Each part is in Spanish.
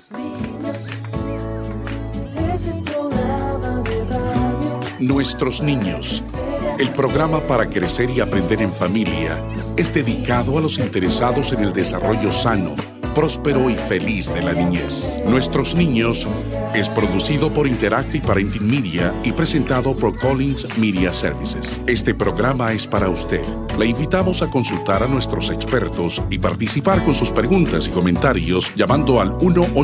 Nuestros niños, el programa para crecer y aprender en familia, es dedicado a los interesados en el desarrollo sano, próspero y feliz de la niñez. Nuestros niños es producido por Interactive Parenting Media y presentado por Collins Media Services. Este programa es para usted. Le invitamos a consultar a nuestros expertos y participar con sus preguntas y comentarios llamando al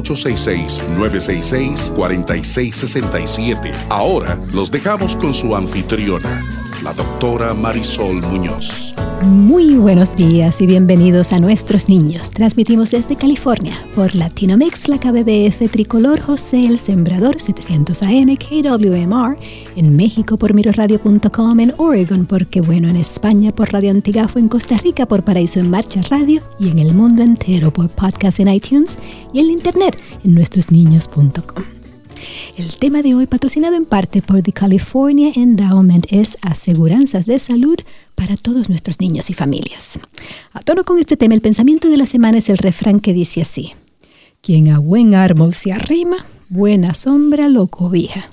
1-866-966-4667. Ahora los dejamos con su anfitriona, la doctora Marisol Muñoz. Muy buenos días y bienvenidos a Nuestros Niños. Transmitimos desde California por Latinomex, la KBBF Tricolor José el Sembrador 700 AM KWMR, en México por miroradio.com, en Oregon por Qué Bueno, en España por Radio Antigafo, en Costa Rica por Paraíso en Marcha Radio y en el mundo entero por podcast en iTunes y en la internet en nuestrosniños.com. El tema de hoy, patrocinado en parte por The California Endowment, es aseguranzas de salud para todos nuestros niños y familias. A tono con este tema, el pensamiento de la semana es el refrán que dice así: quien a buen árbol se arrima, buena sombra lo cobija.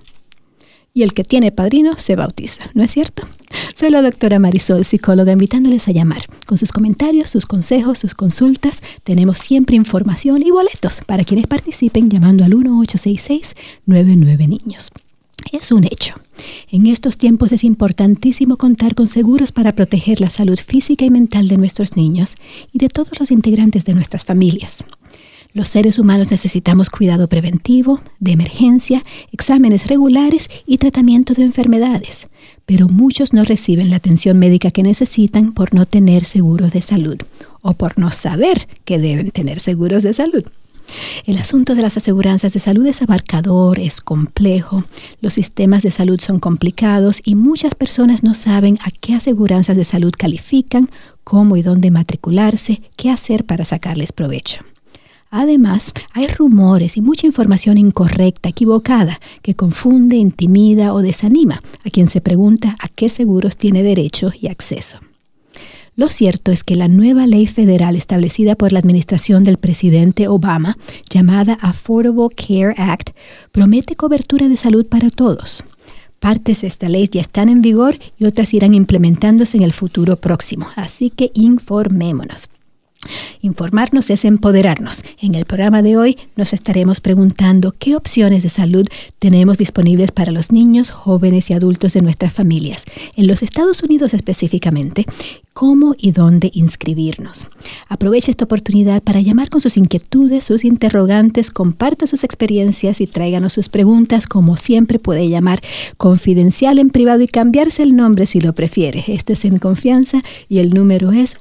Y el que tiene padrino se bautiza, ¿no es cierto? Soy la doctora Marisol, psicóloga, invitándoles a llamar. Con sus comentarios, sus consejos, sus consultas, tenemos siempre información y boletos para quienes participen llamando al 1-866-99-Niños. Es un hecho. En estos tiempos es importantísimo contar con seguros para proteger la salud física y mental de nuestros niños y de todos los integrantes de nuestras familias. Los seres humanos necesitamos cuidado preventivo, de emergencia, exámenes regulares y tratamiento de enfermedades, pero muchos no reciben la atención médica que necesitan por no tener seguros de salud o por no saber que deben tener seguros de salud. El asunto de las aseguranzas de salud es abarcador, es complejo, los sistemas de salud son complicados y muchas personas no saben a qué aseguranzas de salud califican, cómo y dónde matricularse, qué hacer para sacarles provecho. Además, hay rumores y mucha información incorrecta, equivocada, que confunde, intimida o desanima a quien se pregunta a qué seguros tiene derecho y acceso. Lo cierto es que la nueva ley federal establecida por la administración del presidente Obama, llamada Affordable Care Act, promete cobertura de salud para todos. Partes de esta ley ya están en vigor y otras irán implementándose en el futuro próximo, así que informémonos. Informarnos es empoderarnos. En el programa de hoy nos estaremos preguntando qué opciones de salud tenemos disponibles para los niños, jóvenes y adultos de nuestras familias, en los Estados Unidos específicamente, cómo y dónde inscribirnos. Aproveche esta oportunidad para llamar con sus inquietudes, sus interrogantes, comparta sus experiencias y tráiganos sus preguntas. Como siempre, puede llamar confidencial en privado y cambiarse el nombre si lo prefiere. Esto es en confianza y el número es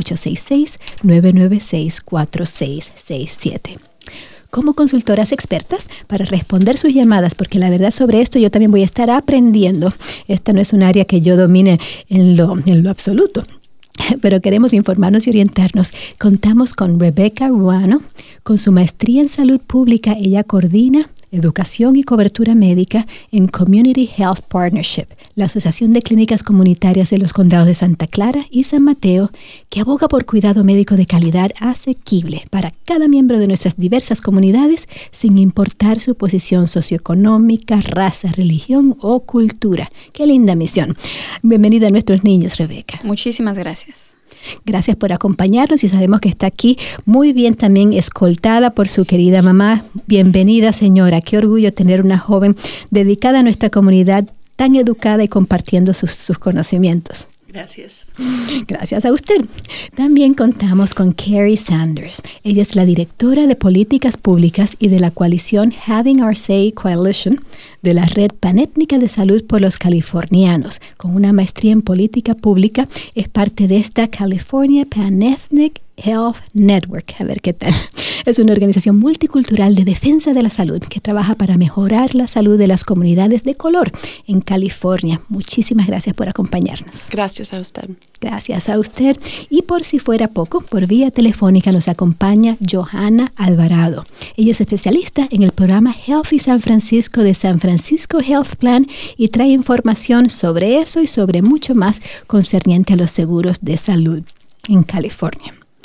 1-866-996-4667. Como consultoras expertas para responder sus llamadas, porque la verdad sobre esto yo también voy a estar aprendiendo. Esta no es un área que yo domine en lo absoluto, pero queremos informarnos y orientarnos. Contamos con Rebecca Ruano. Con su maestría en salud pública, ella coordina educación y cobertura médica en Community Health Partnership, la Asociación de Clínicas Comunitarias de los Condados de Santa Clara y San Mateo, que aboga por cuidado médico de calidad asequible para cada miembro de nuestras diversas comunidades, sin importar su posición socioeconómica, raza, religión o cultura. ¡Qué linda misión! Bienvenida a Nuestros Niños, Rebeca. Muchísimas gracias. Gracias por acompañarnos y sabemos que está aquí muy bien también escoltada por su querida mamá. Bienvenida, señora. Qué orgullo tener una joven dedicada a nuestra comunidad, tan educada y compartiendo sus conocimientos. Gracias. Gracias a usted. También contamos con Carrie Sanders. Ella es la directora de Políticas Públicas y de la coalición Having Our Say Coalition de la Red Panétnica de Salud por los Californianos. Con una maestría en política pública, es parte de esta California Panethnic Health Network. A ver qué tal. Es una organización multicultural de defensa de la salud que trabaja para mejorar la salud de las comunidades de color en California. Muchísimas gracias por acompañarnos. Gracias a usted. Gracias a usted. Y por si fuera poco, por vía telefónica nos acompaña Johanna Alvarado. Ella es especialista en el programa Healthy San Francisco de San Francisco Health Plan y trae información sobre eso y sobre mucho más concerniente a los seguros de salud en California.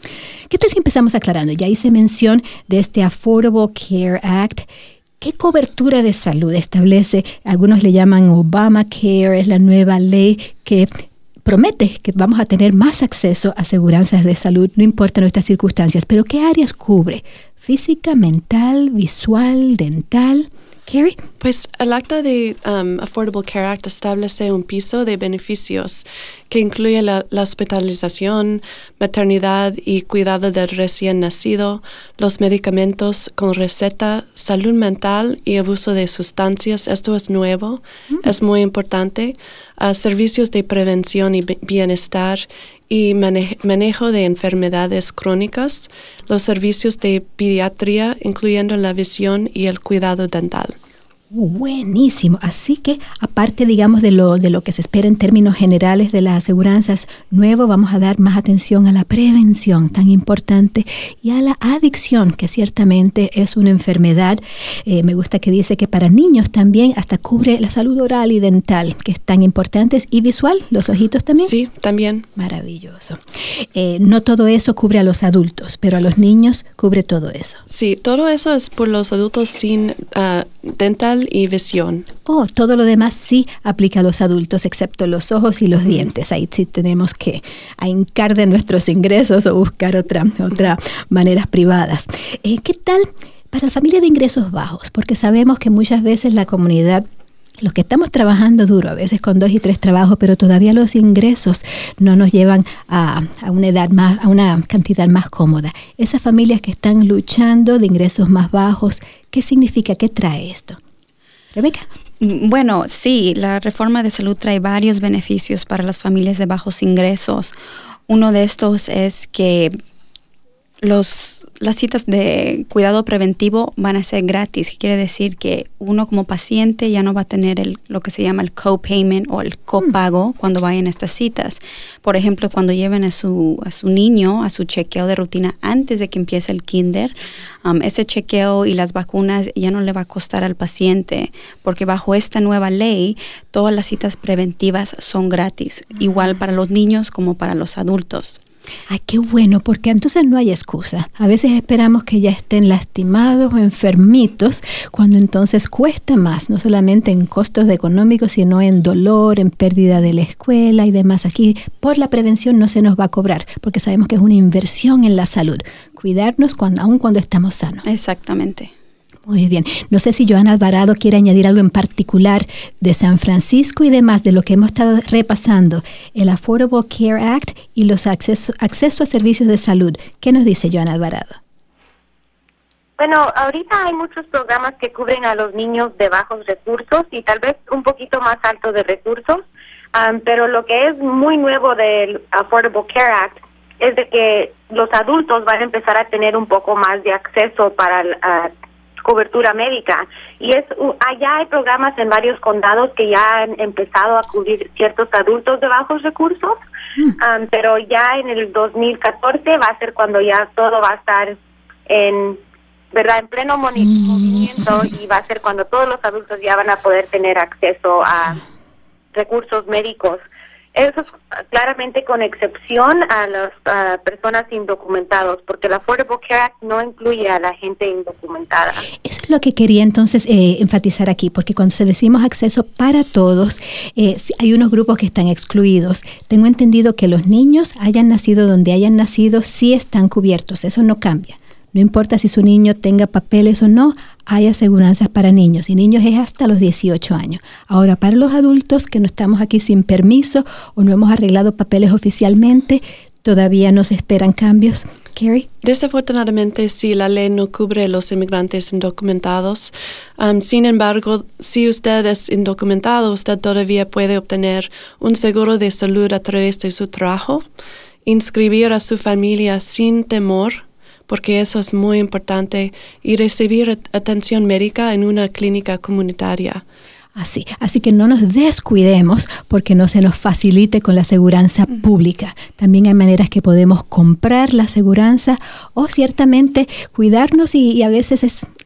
¿Qué tal si empezamos aclarando? Ya hice mención de este Affordable Care Act. ¿Qué cobertura de salud establece? Algunos le llaman Obamacare, es la nueva ley que promete que vamos a tener más acceso a aseguranzas de salud, no importa nuestras circunstancias. Pero ¿qué áreas cubre? ¿Física, mental, visual, dental? Carrie? Pues el acta de Affordable Care Act establece un piso de beneficios que incluye la hospitalización, maternidad y cuidado del recién nacido, los medicamentos con receta, salud mental y abuso de sustancias. Esto es nuevo, es muy importante. Servicios de prevención y bienestar y manejo de enfermedades crónicas, los servicios de pediatría, incluyendo la visión y el cuidado dental. Buenísimo. Así que, aparte, digamos, de lo que se espera en términos generales de las aseguranzas nuevas, vamos a dar más atención a la prevención, tan importante, y a la adicción, que ciertamente es una enfermedad. Me gusta que dice que para niños también hasta cubre la salud oral y dental, que es tan importante, y visual, los ojitos también. Sí, también. Maravilloso. No todo eso cubre a los adultos, pero a los niños cubre todo eso. Sí, todo eso es por los adultos sin dental y visión. Todo lo demás sí aplica a los adultos, excepto los ojos y los dientes. Ahí sí tenemos que hincar de nuestros ingresos o buscar otras maneras privadas. ¿Qué tal para la familia de ingresos bajos? Porque sabemos que muchas veces la comunidad, los que estamos trabajando duro, a veces con 2 y 3 trabajos, pero todavía los ingresos no nos llevan a una edad más, a una cantidad más cómoda. Esas familias que están luchando de ingresos más bajos, ¿qué significa? ¿Qué trae esto? Rebeca. Bueno, sí, la reforma de salud trae varios beneficios para las familias de bajos ingresos. Uno de estos es que las citas de cuidado preventivo van a ser gratis. Quiere decir que uno como paciente ya no va a tener lo que se llama el copayment o el copago cuando vayan a estas citas. Por ejemplo, cuando lleven a su niño a su chequeo de rutina antes de que empiece el kinder, ese chequeo y las vacunas ya no le va a costar al paciente, porque bajo esta nueva ley todas las citas preventivas son gratis, igual para los niños como para los adultos. Ay, qué bueno, porque entonces no hay excusa. A veces esperamos que ya estén lastimados o enfermitos, cuando entonces cuesta más, no solamente en costos económicos, sino en dolor, en pérdida de la escuela y demás. Aquí, por la prevención, no se nos va a cobrar, porque sabemos que es una inversión en la salud. Cuidarnos aun cuando estamos sanos. Exactamente. Muy bien. No sé si Joana Alvarado quiere añadir algo en particular de San Francisco y demás de lo que hemos estado repasando, el Affordable Care Act y los acceso a servicios de salud. ¿Qué nos dice Joana Alvarado? Bueno, ahorita hay muchos programas que cubren a los niños de bajos recursos y tal vez un poquito más altos de recursos, pero lo que es muy nuevo del Affordable Care Act es de que los adultos van a empezar a tener un poco más de acceso para cobertura médica, y allá hay programas en varios condados que ya han empezado a cubrir ciertos adultos de bajos recursos, pero ya en el 2014 va a ser cuando ya todo va a estar en pleno movimiento, y va a ser cuando todos los adultos ya van a poder tener acceso a recursos médicos. Eso es claramente con excepción a las personas indocumentados, porque la Affordable Care Act no incluye a la gente indocumentada. Eso es lo que quería entonces enfatizar aquí, porque cuando decimos acceso para todos, hay unos grupos que están excluidos. Tengo entendido que los niños, hayan nacido donde hayan nacido, sí están cubiertos. Eso no cambia. No importa si su niño tenga papeles o no, hay aseguranzas para niños, y niños es hasta los 18 años. Ahora, para los adultos que no estamos aquí sin permiso o no hemos arreglado papeles oficialmente, todavía no se esperan cambios. Carrie? Desafortunadamente, sí, la ley no cubre a los inmigrantes indocumentados. Sin embargo, si usted es indocumentado, usted todavía puede obtener un seguro de salud a través de su trabajo, inscribir a su familia sin temor, porque eso es muy importante, y recibir atención médica en una clínica comunitaria. Así que no nos descuidemos porque no se nos facilite con la aseguranza pública. También hay maneras que podemos comprar la aseguranza o ciertamente cuidarnos, y a veces es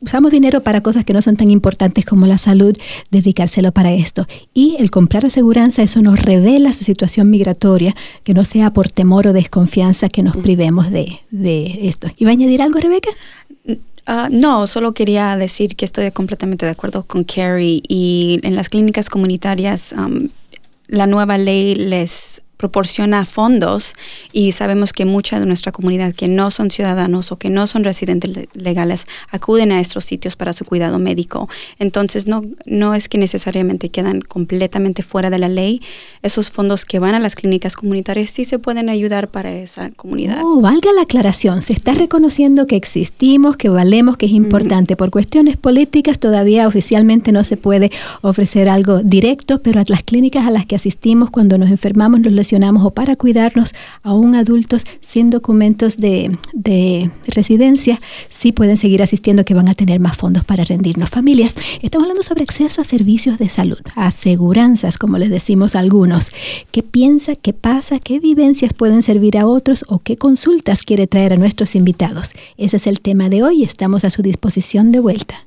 usamos dinero para cosas que no son tan importantes como la salud, dedicárselo para esto. Y el comprar aseguranza, eso nos revela su situación migratoria, que no sea por temor o desconfianza que nos privemos de esto. ¿Iba a añadir algo, Rebeca? No, solo quería decir que estoy completamente de acuerdo con Carrie, y en las clínicas comunitarias la nueva ley les proporciona fondos, y sabemos que mucha de nuestra comunidad que no son ciudadanos o que no son residentes legales acuden a estos sitios para su cuidado médico. Entonces no es que necesariamente quedan completamente fuera de la ley. Esos fondos que van a las clínicas comunitarias sí se pueden ayudar para esa comunidad. Valga la aclaración, se está reconociendo que existimos, que valemos, que es importante. Por cuestiones políticas todavía oficialmente no se puede ofrecer algo directo, pero a las clínicas a las que asistimos cuando nos enfermamos, nos lesionamos o para cuidarnos, aún adultos sin documentos de residencia, sí pueden seguir asistiendo, que van a tener más fondos para rendirnos. Familias, estamos hablando sobre acceso a servicios de salud, a aseguranzas, como les decimos a algunos. ¿Qué piensa, qué pasa, qué vivencias pueden servir a otros o qué consultas quiere traer a nuestros invitados? Ese es el tema de hoy. Estamos a su disposición de vuelta.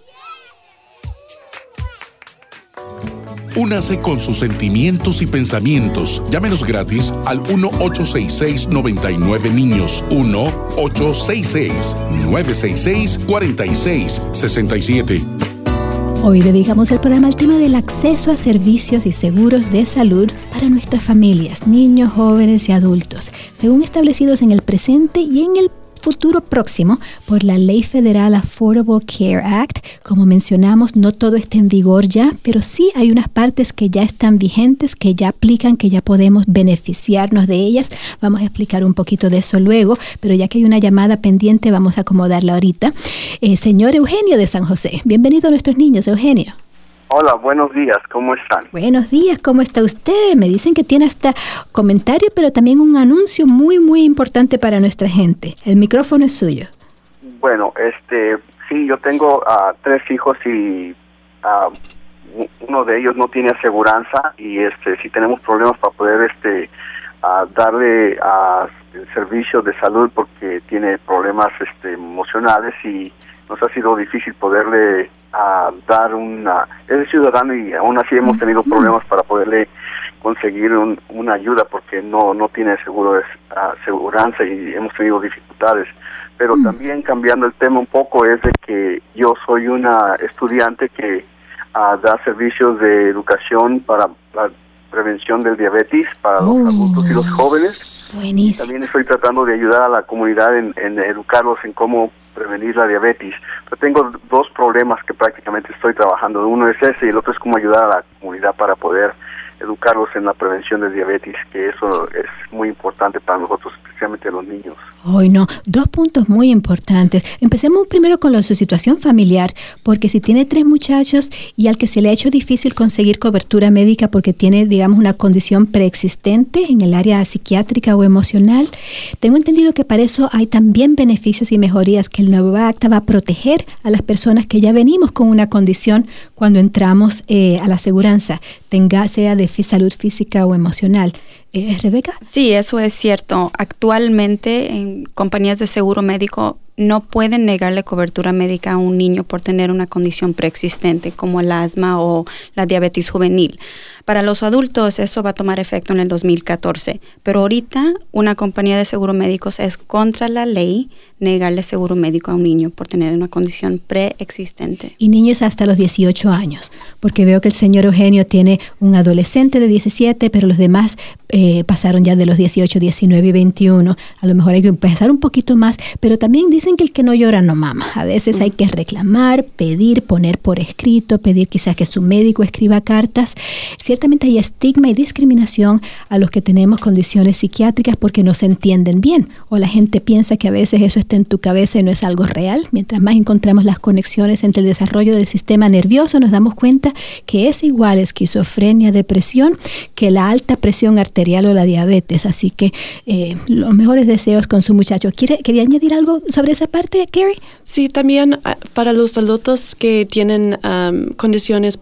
Únase con sus sentimientos y pensamientos. Llámenos gratis al 1-866-99-NIños. 1-866-966-4667. Hoy dedicamos el programa al tema del acceso a servicios y seguros de salud para nuestras familias, niños, jóvenes y adultos, según establecidos en el presente y en el futuro próximo por la Ley Federal Affordable Care Act. Como mencionamos, no todo está en vigor ya, pero sí hay unas partes que ya están vigentes, que ya aplican, que ya podemos beneficiarnos de ellas. Vamos a explicar un poquito de eso luego, pero ya que hay una llamada pendiente, vamos a acomodarla ahorita. Señor Eugenio de San José, bienvenido a Nuestros Niños, Eugenio. Hola, buenos días, ¿cómo están? Buenos días, ¿cómo está usted? Me dicen que tiene hasta comentario, pero también un anuncio muy, muy importante para nuestra gente. El micrófono es suyo. Bueno, sí, yo tengo 3 hijos y uno de ellos no tiene aseguranza, y sí tenemos problemas para poder darle el servicio de salud porque tiene problemas emocionales, y nos ha sido difícil poderle dar es ciudadano, y aún así hemos tenido problemas para poderle conseguir una ayuda porque no tiene aseguranza, y hemos tenido dificultades. Pero también, cambiando el tema un poco, es de que yo soy una estudiante que da servicios de educación para la prevención del diabetes para los adultos y los jóvenes. Buenísimo. También estoy tratando de ayudar a la comunidad en educarlos en cómo prevenir la diabetes. Pero tengo 2 problemas que prácticamente estoy trabajando. Uno es ese, y el otro es cómo ayudar a la comunidad para poder educarlos en la prevención de diabetes, que eso es muy importante para nosotros, especialmente los niños. Hoy no, 2 puntos muy importantes. Empecemos primero con su situación familiar, porque si tiene 3 muchachos y al que se le ha hecho difícil conseguir cobertura médica porque tiene, digamos, una condición preexistente en el área psiquiátrica o emocional, tengo entendido que para eso hay también beneficios y mejorías que el nuevo acta va a proteger a las personas que ya venimos con una condición cuando entramos a la aseguranza, sea de salud física o emocional. ¿Rebeca? Sí, eso es cierto. Actualmente en compañías de seguro médico no pueden negarle cobertura médica a un niño por tener una condición preexistente como el asma o la diabetes juvenil. Para los adultos eso va a tomar efecto en el 2014, pero ahorita una compañía de seguro médicos es contra la ley negarle seguro médico a un niño por tener una condición preexistente. Y niños hasta los 18 años, porque veo que el señor Eugenio tiene un adolescente de 17, pero los demás pasaron ya de los 18, 19 y 21. A lo mejor hay que empezar un poquito más, pero también dicen que el que no llora no mama. A veces hay que reclamar, pedir, poner por escrito, pedir quizás que su médico escriba cartas. Ciertamente hay estigma y discriminación a los que tenemos condiciones psiquiátricas porque no se entienden bien, o la gente piensa que a veces eso está en tu cabeza y no es algo real. Mientras más encontramos las conexiones entre el desarrollo del sistema nervioso, nos damos cuenta que es igual esquizofrenia, depresión, que la alta presión arterial o la diabetes. Así que los mejores deseos con su muchacho. ¿Quería añadir algo sobre esa parte, Carrie? Sí, también para los adultos que tienen condiciones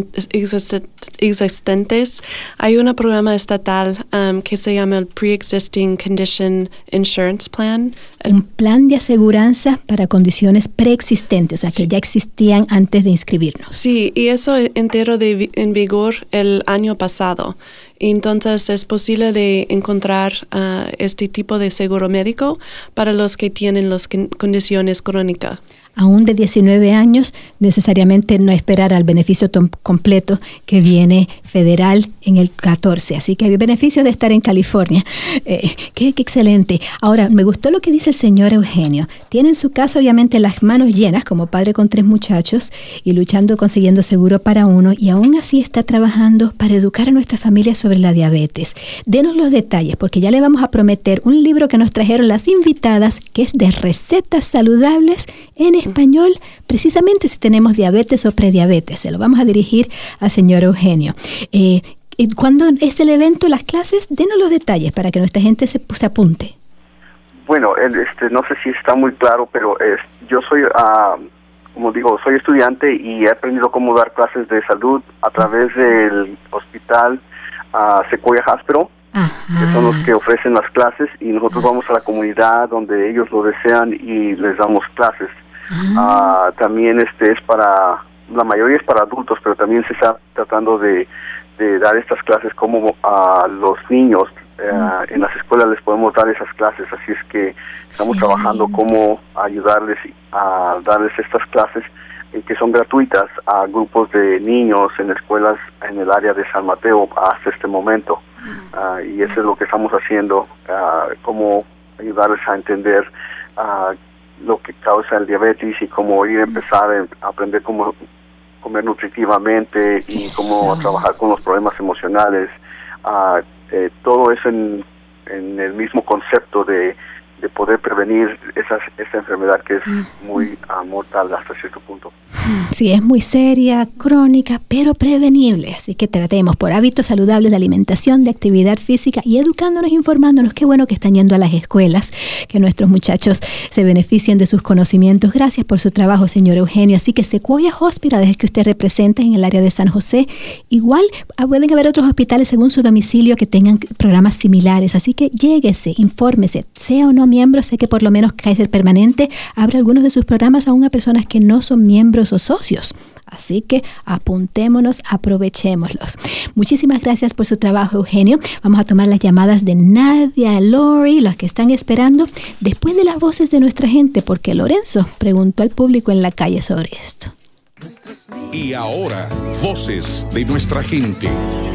preexistentes, hay un programa estatal que se llama el Pre-Existing Condition Insurance Plan. Un plan de aseguranza para condiciones preexistentes, o sea, que ya existían antes de inscribirnos. Sí, y eso entró en vigor el año pasado. Entonces es posible de encontrar este tipo de seguro médico para los que tienen las condiciones crónicas. Aún de 19 años, necesariamente no esperar al beneficio completo que viene federal en el 14. Así que hay beneficio de estar en California. Qué excelente. Ahora, me gustó lo que dice el señor Eugenio. Tiene en su casa, obviamente, las manos llenas como padre con 3 muchachos y luchando, consiguiendo seguro para uno, y aún así está trabajando para educar a nuestra familia sobre la diabetes. Denos los detalles, porque ya le vamos a prometer un libro que nos trajeron las invitadas, que es de recetas saludables en español, precisamente si tenemos diabetes o prediabetes. Se lo vamos a dirigir al señor Eugenio. ¿Cuándo es el evento, las clases? Denos los detalles para que nuestra gente se apunte. Bueno, no sé si está muy claro, pero yo soy, como digo, soy estudiante y he aprendido cómo dar clases de salud a través del hospital Sequoia Hospital. Ajá. Que son los que ofrecen las clases, y nosotros vamos a la comunidad donde ellos lo desean y les damos clases. También es para, la mayoría es para adultos, pero también se está tratando de dar estas clases como a los niños. En las escuelas les podemos dar esas clases, así es que estamos trabajando cómo ayudarles a darles estas clases que son gratuitas a grupos de niños en escuelas en el área de San Mateo hasta este momento. Y eso es lo que estamos haciendo, cómo ayudarles a entender lo que causa el diabetes y cómo ir a empezar a aprender cómo comer nutritivamente y cómo trabajar con los problemas emocionales. Todo eso en el mismo concepto de poder prevenir esa enfermedad que es muy mortal hasta cierto punto. Sí, es muy seria, crónica, pero prevenible. Así que tratemos por hábitos saludables de alimentación, de actividad física y educándonos, informándonos. Qué bueno que están yendo a las escuelas, que nuestros muchachos se beneficien de sus conocimientos. Gracias por su trabajo, señor Eugenio. Así que Sequoia Hospital es que usted representa en el área de San José. Igual pueden haber otros hospitales según su domicilio que tengan programas similares. Así que lléguese, infórmese, sea o no miembro. Sé que por lo menos Kaiser Permanente abre algunos de sus programas aún a personas que no son miembros o socios. Así que apuntémonos, aprovechémoslos. Muchísimas gracias por su trabajo, Eugenio. Vamos a tomar las llamadas de Nadia, Lori, las que están esperando, después de las voces de nuestra gente, porque Lorenzo preguntó al público en la calle sobre esto. Y ahora, voces de nuestra gente.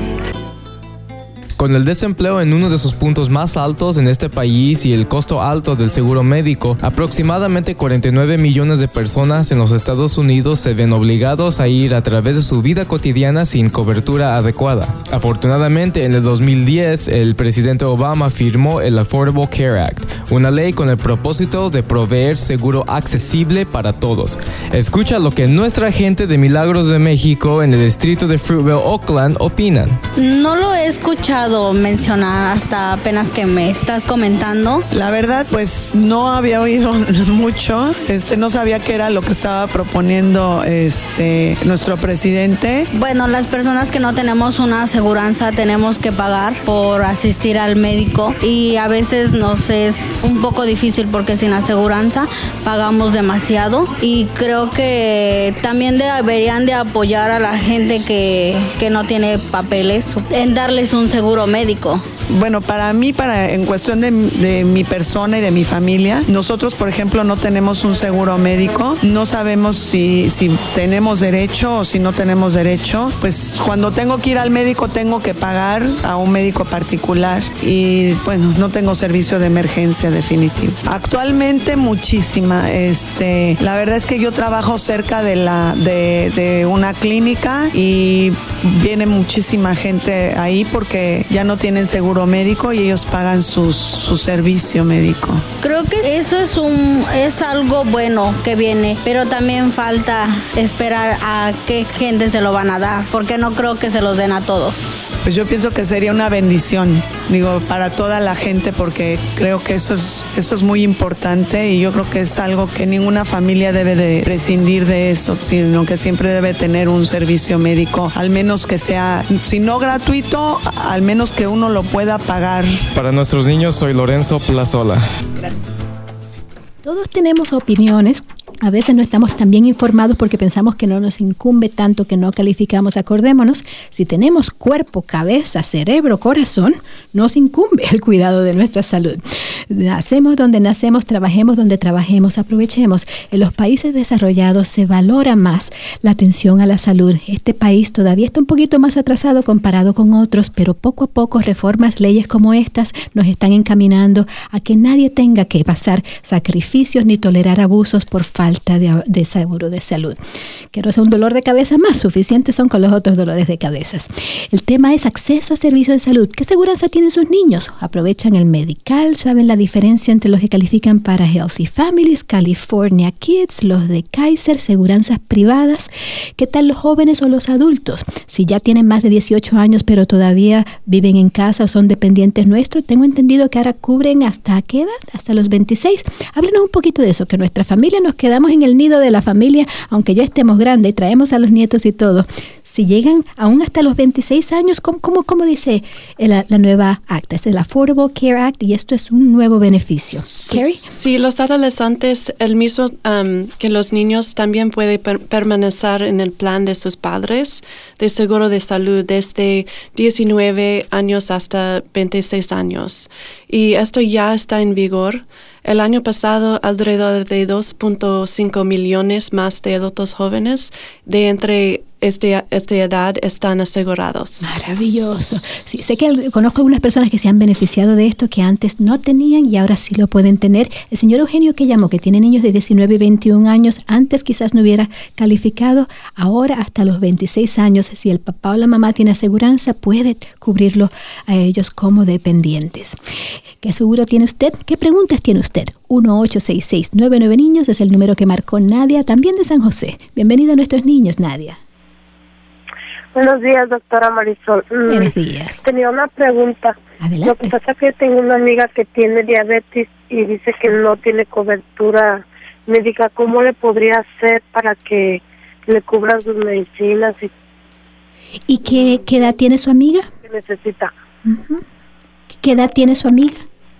Con el desempleo en uno de sus puntos más altos en este país y el costo alto del seguro médico, aproximadamente 49 millones de personas en los Estados Unidos se ven obligados a ir a través de su vida cotidiana sin cobertura adecuada. Afortunadamente, en el 2010, el presidente Obama firmó el Affordable Care Act, una ley con el propósito de proveer seguro accesible para todos. Escucha lo que nuestra gente de Milagros de México en el distrito de Fruitvale, Oakland, opinan. No lo he escuchado mencionar hasta apenas que me estás comentando. La verdad, pues no había oído mucho, no sabía qué era lo que estaba proponiendo nuestro presidente. Bueno, las personas que no tenemos una aseguranza tenemos que pagar por asistir al médico y a veces nos es un poco difícil porque sin aseguranza pagamos demasiado, y creo que también deberían de apoyar a la gente que no tiene papeles en darles un seguro médico. Bueno, para mí, en cuestión de mi persona y de mi familia, nosotros, por ejemplo, no tenemos un seguro médico, no sabemos si tenemos derecho o si no tenemos derecho. Pues cuando tengo que ir al médico tengo que pagar a un médico particular y bueno, no tengo servicio de emergencia definitivo. Actualmente muchísima, la verdad es que yo trabajo cerca de una clínica y viene muchísima gente ahí porque ya no tienen seguro médico y ellos pagan su servicio médico. Creo que eso es algo bueno que viene, pero también falta esperar a qué gente se lo van a dar, porque no creo que se los den a todos. pues yo pienso que sería una bendición, digo, para toda la gente, porque creo que eso es muy importante y yo creo que es algo que ninguna familia debe de prescindir de eso, sino que siempre debe tener un servicio médico, al menos que sea, si no gratuito, al menos que uno lo pueda pagar. Para nuestros niños, soy Lorenzo Plazola. Todos tenemos opiniones. A veces no estamos tan bien informados porque pensamos que no nos incumbe tanto, que no calificamos. Acordémonos, si tenemos cuerpo, cabeza, cerebro, corazón, nos incumbe el cuidado de nuestra salud. Nacemos donde nacemos, trabajemos donde trabajemos, aprovechemos. En los países desarrollados se valora más la atención a la salud. Este país todavía está un poquito más atrasado comparado con otros, pero poco a poco reformas, leyes como estas nos están encaminando a que nadie tenga que pasar sacrificios ni tolerar abusos por falta de seguro de salud. Que no sea un dolor de cabeza más, suficientes son con los otros dolores de cabeza. El tema es acceso a servicios de salud. ¿Qué seguridad tienen sus niños? ¿Aprovechan el medical? ¿Saben la diferencia entre los que califican para Healthy Families, California Kids, los de Kaiser, seguranzas privadas? ¿Qué tal los jóvenes o los adultos? Si ya tienen más de 18 años pero todavía viven en casa o son dependientes nuestros, tengo entendido que ahora cubren ¿hasta qué edad? Hasta los 26. Háblenos un poquito de eso, que nuestra familia nos quedamos en el nido de la familia, aunque ya estemos grandes y traemos a los nietos y todo. Si llegan aún hasta los 26 años, ¿cómo dice la nueva acta? Es el Affordable Care Act y esto es un nuevo beneficio. ¿Carrie? Sí, los adolescentes, el mismo que los niños, también pueden permanecer en el plan de sus padres de seguro de salud desde 19 años hasta 26 años. Y esto ya está en vigor. El año pasado, alrededor de 2.5 millones más de adultos jóvenes de entre esta edad están asegurados. Maravilloso. Sí, sé que conozco algunas personas que se han beneficiado de esto, que antes no tenían y ahora sí lo pueden tener. El señor Eugenio que llamó, que tiene niños de 19 y 21 años, antes quizás no hubiera calificado, ahora hasta los 26 años, si el papá o la mamá tiene aseguranza, puede cubrirlo a ellos como dependientes. ¿Qué seguro tiene usted? ¿Qué preguntas tiene usted? 1-866-99 niños es el número que marcó Nadia, también de San José. Bienvenida a nuestros niños, Nadia. Buenos días, doctora Marisol. Buenos días. Tenía una pregunta. Adelante. Lo que pasa es que tengo una amiga que tiene diabetes y dice que no tiene cobertura médica. ¿Cómo le podría hacer para que le cubran sus medicinas? ¿Y qué edad tiene su amiga? ¿Qué necesita? Uh-huh. ¿Qué edad tiene su amiga?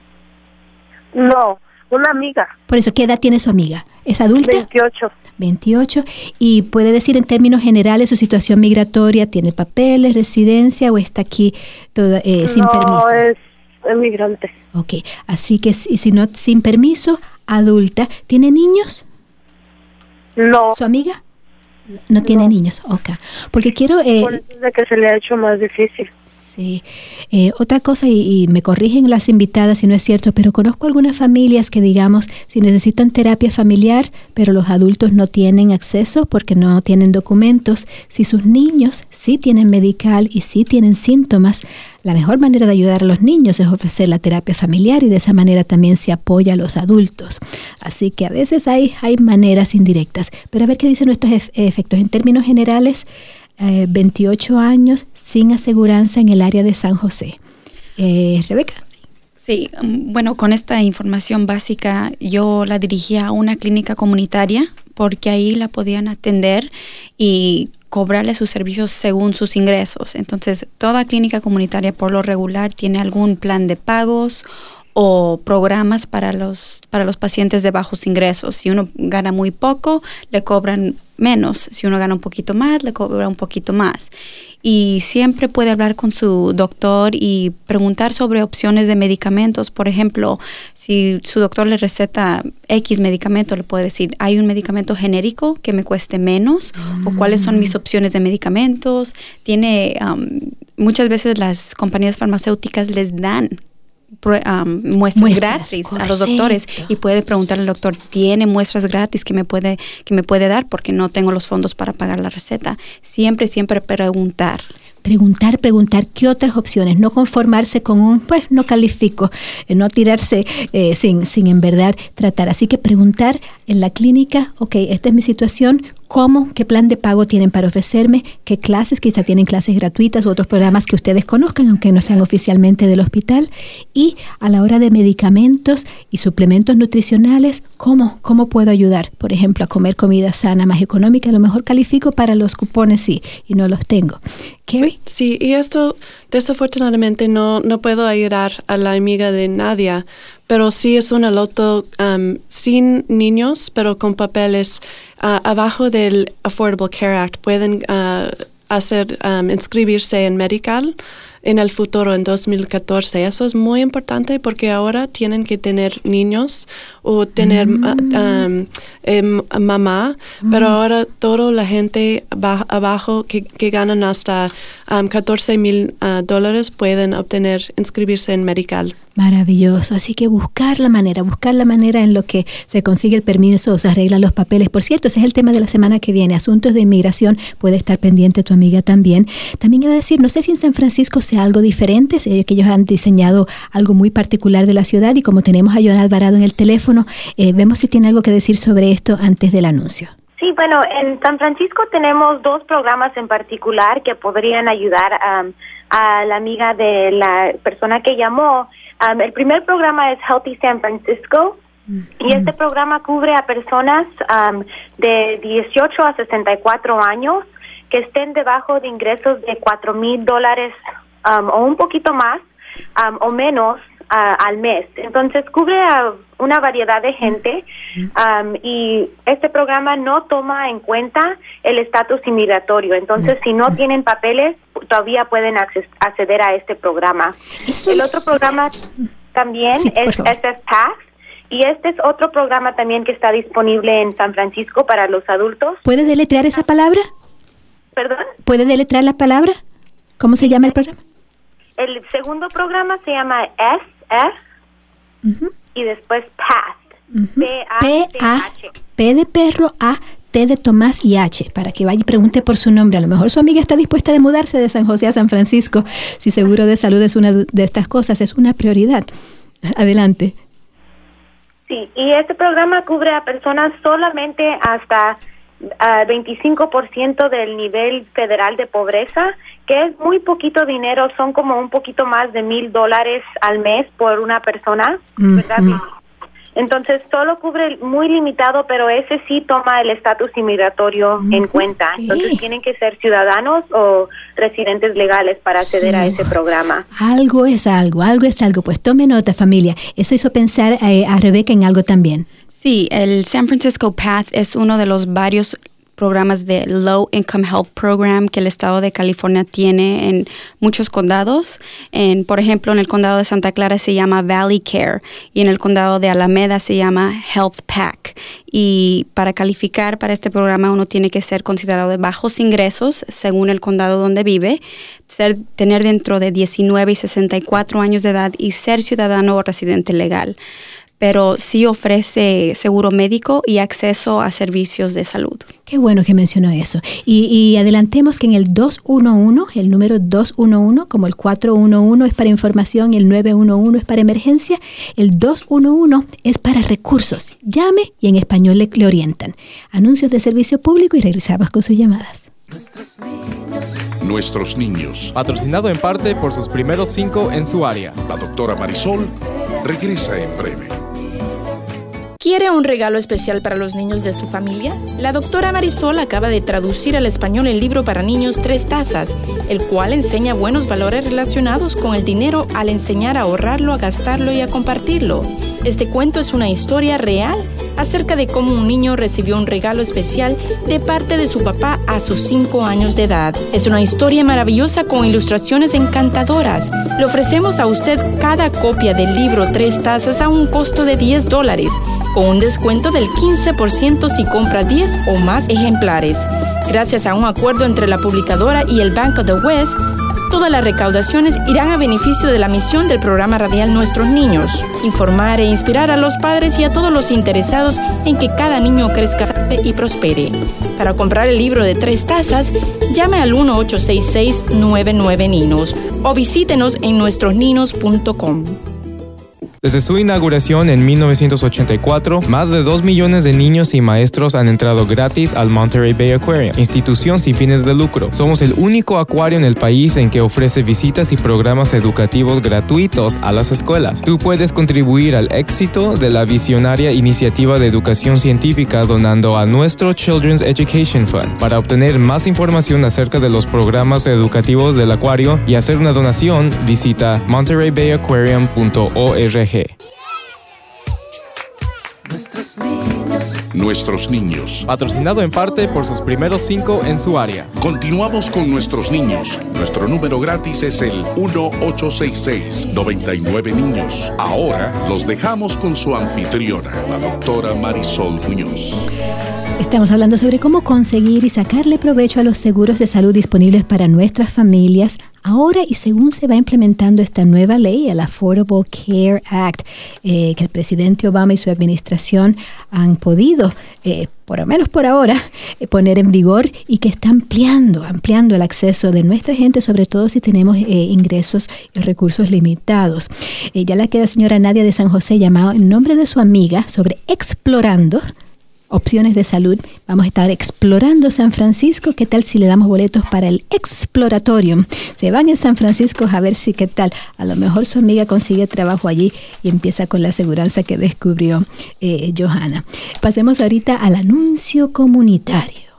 No, una amiga. Por eso, ¿qué edad tiene su amiga? ¿Es adulta? 28. ¿Y puede decir en términos generales su situación migratoria? ¿Tiene papeles, residencia o está aquí toda, sin permiso? No, es emigrante. Ok, así que si no, sin permiso, adulta. ¿Tiene niños? No. ¿Su amiga? No tiene niños, ok. Porque quiero... Por eso es de que se le ha hecho más difícil. Sí. Otra cosa, y me corrigen las invitadas si no es cierto, pero conozco algunas familias que, digamos, si necesitan terapia familiar, pero los adultos no tienen acceso porque no tienen documentos. Si sus niños sí tienen medical y sí tienen síntomas, la mejor manera de ayudar a los niños es ofrecer la terapia familiar y de esa manera también se apoya a los adultos. Así que a veces hay maneras indirectas. Pero a ver qué dicen nuestros efectos. En términos generales, 28 años sin aseguranza en el área de San José. Rebeca. Sí, bueno, con esta información básica yo la dirigía a una clínica comunitaria porque ahí la podían atender y cobrarle sus servicios según sus ingresos. Entonces, toda clínica comunitaria por lo regular tiene algún plan de pagos o programas para los pacientes de bajos ingresos. Si uno gana muy poco, le cobran menos. Si uno gana un poquito más, le cobra un poquito más. Y siempre puede hablar con su doctor y preguntar sobre opciones de medicamentos. Por ejemplo, si su doctor le receta X medicamento, le puede decir, ¿hay un medicamento genérico que me cueste menos? ¿O cuáles son mis opciones de medicamentos? Muchas veces las compañías farmacéuticas les dan muestras gratis, correcto, a los doctores, y puede preguntarle al doctor, ¿tiene muestras gratis que me puede dar? Porque no tengo los fondos para pagar la receta. Siempre preguntar. preguntar qué otras opciones, no conformarse con un, pues no califico, no tirarse sin en verdad tratar. Así que preguntar en la clínica, ok, esta es mi situación, ¿cómo? ¿Qué plan de pago tienen para ofrecerme? ¿Qué clases? Quizá tienen clases gratuitas u otros programas que ustedes conozcan, aunque no sean oficialmente del hospital. Y a la hora de medicamentos y suplementos nutricionales, ¿cómo puedo ayudar? Por ejemplo, a comer comida sana, más económica. A lo mejor califico para los cupones, sí, y no los tengo. ¿Carrie? Sí, y esto desafortunadamente no puedo ayudar a la amiga de Nadia, pero sí es una loto sin niños, pero con papeles abajo del Affordable Care Act. Pueden inscribirse en Medical en el futuro, en 2014. Eso es muy importante porque ahora tienen que tener niños o tener mamá, pero ahora toda la gente abajo que ganan hasta $14,000 pueden inscribirse en Medical. Maravilloso. Así que buscar la manera en lo que se consigue el permiso o se arreglan los papeles. Por cierto, ese es el tema de la semana que viene. Asuntos de inmigración. Puede estar pendiente tu amiga también. También iba a decir, no sé si en San Francisco sea algo diferente, sé que ellos han diseñado algo muy particular de la ciudad y como tenemos a Joan Alvarado en el teléfono, vemos si tiene algo que decir sobre esto antes del anuncio. Sí, bueno, en San Francisco tenemos 2 programas en particular que podrían ayudar a la amiga de la persona que llamó. El primer programa es Healthy San Francisco y este programa cubre a personas de 18 a 64 años que estén debajo de ingresos de $4,000 o un poquito más o menos al mes. Entonces cubre a una variedad de gente y este programa no toma en cuenta el estatus inmigratorio. Entonces, si no tienen papeles, todavía pueden acceder a este programa. El otro programa también es SS Pass y este es otro programa también que está disponible en San Francisco para los adultos. ¿Puede deletrear esa palabra? ¿Perdón? ¿Puede deletrear la palabra? ¿Cómo se llama el programa? El segundo programa se llama SF y después PATH. P-A-T-H. P de perro, A, T de Tomás y H, para que vaya y pregunte por su nombre. A lo mejor su amiga está dispuesta a mudarse de San José a San Francisco. Si seguro de salud es una de estas cosas, es una prioridad. Adelante. Sí, y este programa cubre a personas solamente hasta 25% del nivel federal de pobreza, que es muy poquito dinero, son como un poquito más de $1,000 al mes por una persona, ¿verdad? Entonces solo cubre muy limitado, pero ese sí toma el estatus inmigratorio en cuenta. Entonces tienen que ser ciudadanos o residentes legales para acceder a ese programa. Algo es algo. Pues tome nota, familia. Eso hizo pensar a Rebeca en algo también. Sí, el San Francisco PATH es uno de los varios programas de Low Income Health Program que el estado de California tiene en muchos condados. Por ejemplo, en el condado de Santa Clara se llama Valley Care y en el condado de Alameda se llama Health Pack. Y para calificar para este programa uno tiene que ser considerado de bajos ingresos según el condado donde vive, tener dentro de 19 y 64 años de edad y ser ciudadano o residente legal. Pero sí ofrece seguro médico y acceso a servicios de salud. Qué bueno que mencionó eso. Y adelantemos que en el 211, el número 211, como el 411 es para información y el 911 es para emergencia, el 211 es para recursos. Llame y en español le orientan. Anuncios de servicio público y regresamos con sus llamadas. Nuestros niños. Patrocinado en parte por sus primeros 5 en su área. La doctora Marisol regresa en breve. ¿Quiere un regalo especial para los niños de su familia? La doctora Marisol acaba de traducir al español el libro para niños 3 tazas, el cual enseña buenos valores relacionados con el dinero al enseñar a ahorrarlo, a gastarlo y a compartirlo. Este cuento es una historia real acerca de cómo un niño recibió un regalo especial de parte de su papá a sus 5 años de edad. Es una historia maravillosa con ilustraciones encantadoras. Le ofrecemos a usted cada copia del libro 3 tazas a un costo de $10, con un descuento del 15% si compra 10 o más ejemplares. Gracias a un acuerdo entre la publicadora y el Bank of the West, Todas las recaudaciones irán a beneficio de la misión del programa radial Nuestros Niños: informar e inspirar a los padres y a todos los interesados en que cada niño crezca y prospere. Para comprar el libro de 3 tazas, llame al 1-866-99-NINOS o visítenos en nuestrosninos.com. Desde su inauguración en 1984, más de 2 millones de niños y maestros han entrado gratis al Monterey Bay Aquarium, institución sin fines de lucro. Somos el único acuario en el país en que ofrece visitas y programas educativos gratuitos a las escuelas. Tú puedes contribuir al éxito de la visionaria iniciativa de educación científica donando a nuestro Children's Education Fund. Para obtener más información acerca de los programas educativos del acuario y hacer una donación, visita montereybayaquarium.org. Nuestros niños. Patrocinado en parte por sus primeros 5 en su área. Continuamos con Nuestros Niños. Nuestro número gratis es el 1-866-99-NINOS. Ahora los dejamos con su anfitriona, la doctora Marisol Muñoz. Estamos hablando sobre cómo conseguir y sacarle provecho a los seguros de salud disponibles para nuestras familias ahora y según se va implementando esta nueva ley, el Affordable Care Act, que el presidente Obama y su administración han podido, por lo menos por ahora, poner en vigor y que está ampliando el acceso de nuestra gente, sobre todo si tenemos ingresos y recursos limitados. Ya la que la señora Nadia de San José llamado en nombre de su amiga sobre explorando opciones de salud. Vamos a estar explorando San Francisco. ¿Qué tal si le damos boletos para el Exploratorium? Se van en San Francisco a ver si qué tal. A lo mejor su amiga consigue trabajo allí y empieza con la aseguranza que descubrió Johanna. Pasemos ahorita al anuncio comunitario.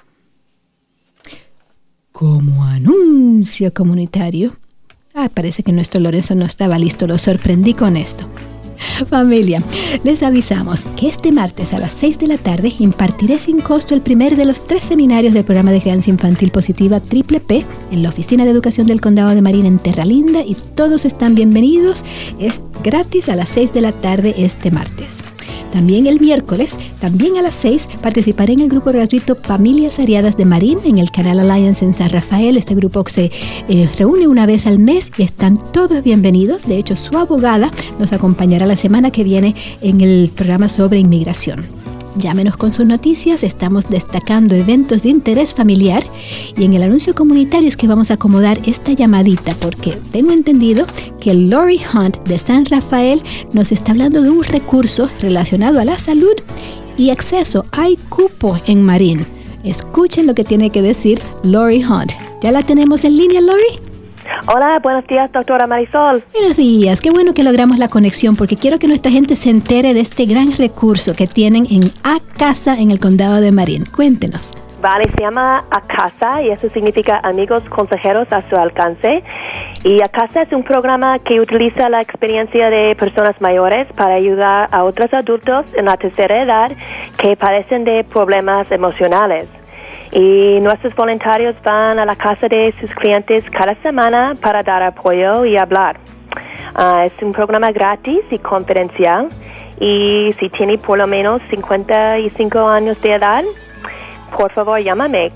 Como anuncio comunitario. Parece que nuestro Lorenzo no estaba listo. Lo sorprendí con esto. Familia, les avisamos que este martes a las 6 de la tarde impartiré sin costo el primer de los 3 seminarios del programa de crianza infantil positiva Triple P en la Oficina de Educación del Condado de Marin en Terra Linda y todos están bienvenidos. Es gratis a las 6 de la tarde este martes. También el miércoles, también a las 6, participaré en el grupo gratuito Familias Ariadas de Marin en el Canal Alliance en San Rafael. Este grupo se reúne una vez al mes y están todos bienvenidos. De hecho, su abogada nos acompañará la semana que viene en el programa sobre inmigración. Llámenos con sus noticias, estamos destacando eventos de interés familiar y en el anuncio comunitario es que vamos a acomodar esta llamadita porque tengo entendido que Lori Hunt de San Rafael nos está hablando de un recurso relacionado a la salud y acceso. Hay cupo en Marin. Escuchen lo que tiene que decir Lori Hunt. ¿Ya la tenemos en línea, Lori? Hola, buenos días, doctora Marisol. Buenos días, qué bueno que logramos la conexión porque quiero que nuestra gente se entere de este gran recurso que tienen en ACASA en el condado de Marin. Cuéntenos. Vale, se llama ACASA y eso significa Amigos Consejeros a su alcance. Y ACASA es un programa que utiliza la experiencia de personas mayores para ayudar a otros adultos en la tercera edad que padecen de problemas emocionales. Y nuestros voluntarios van a la casa de sus clientes cada semana para dar apoyo y hablar. Es un programa gratis y confidencial y si tiene por lo menos 55 años de edad, por favor llámame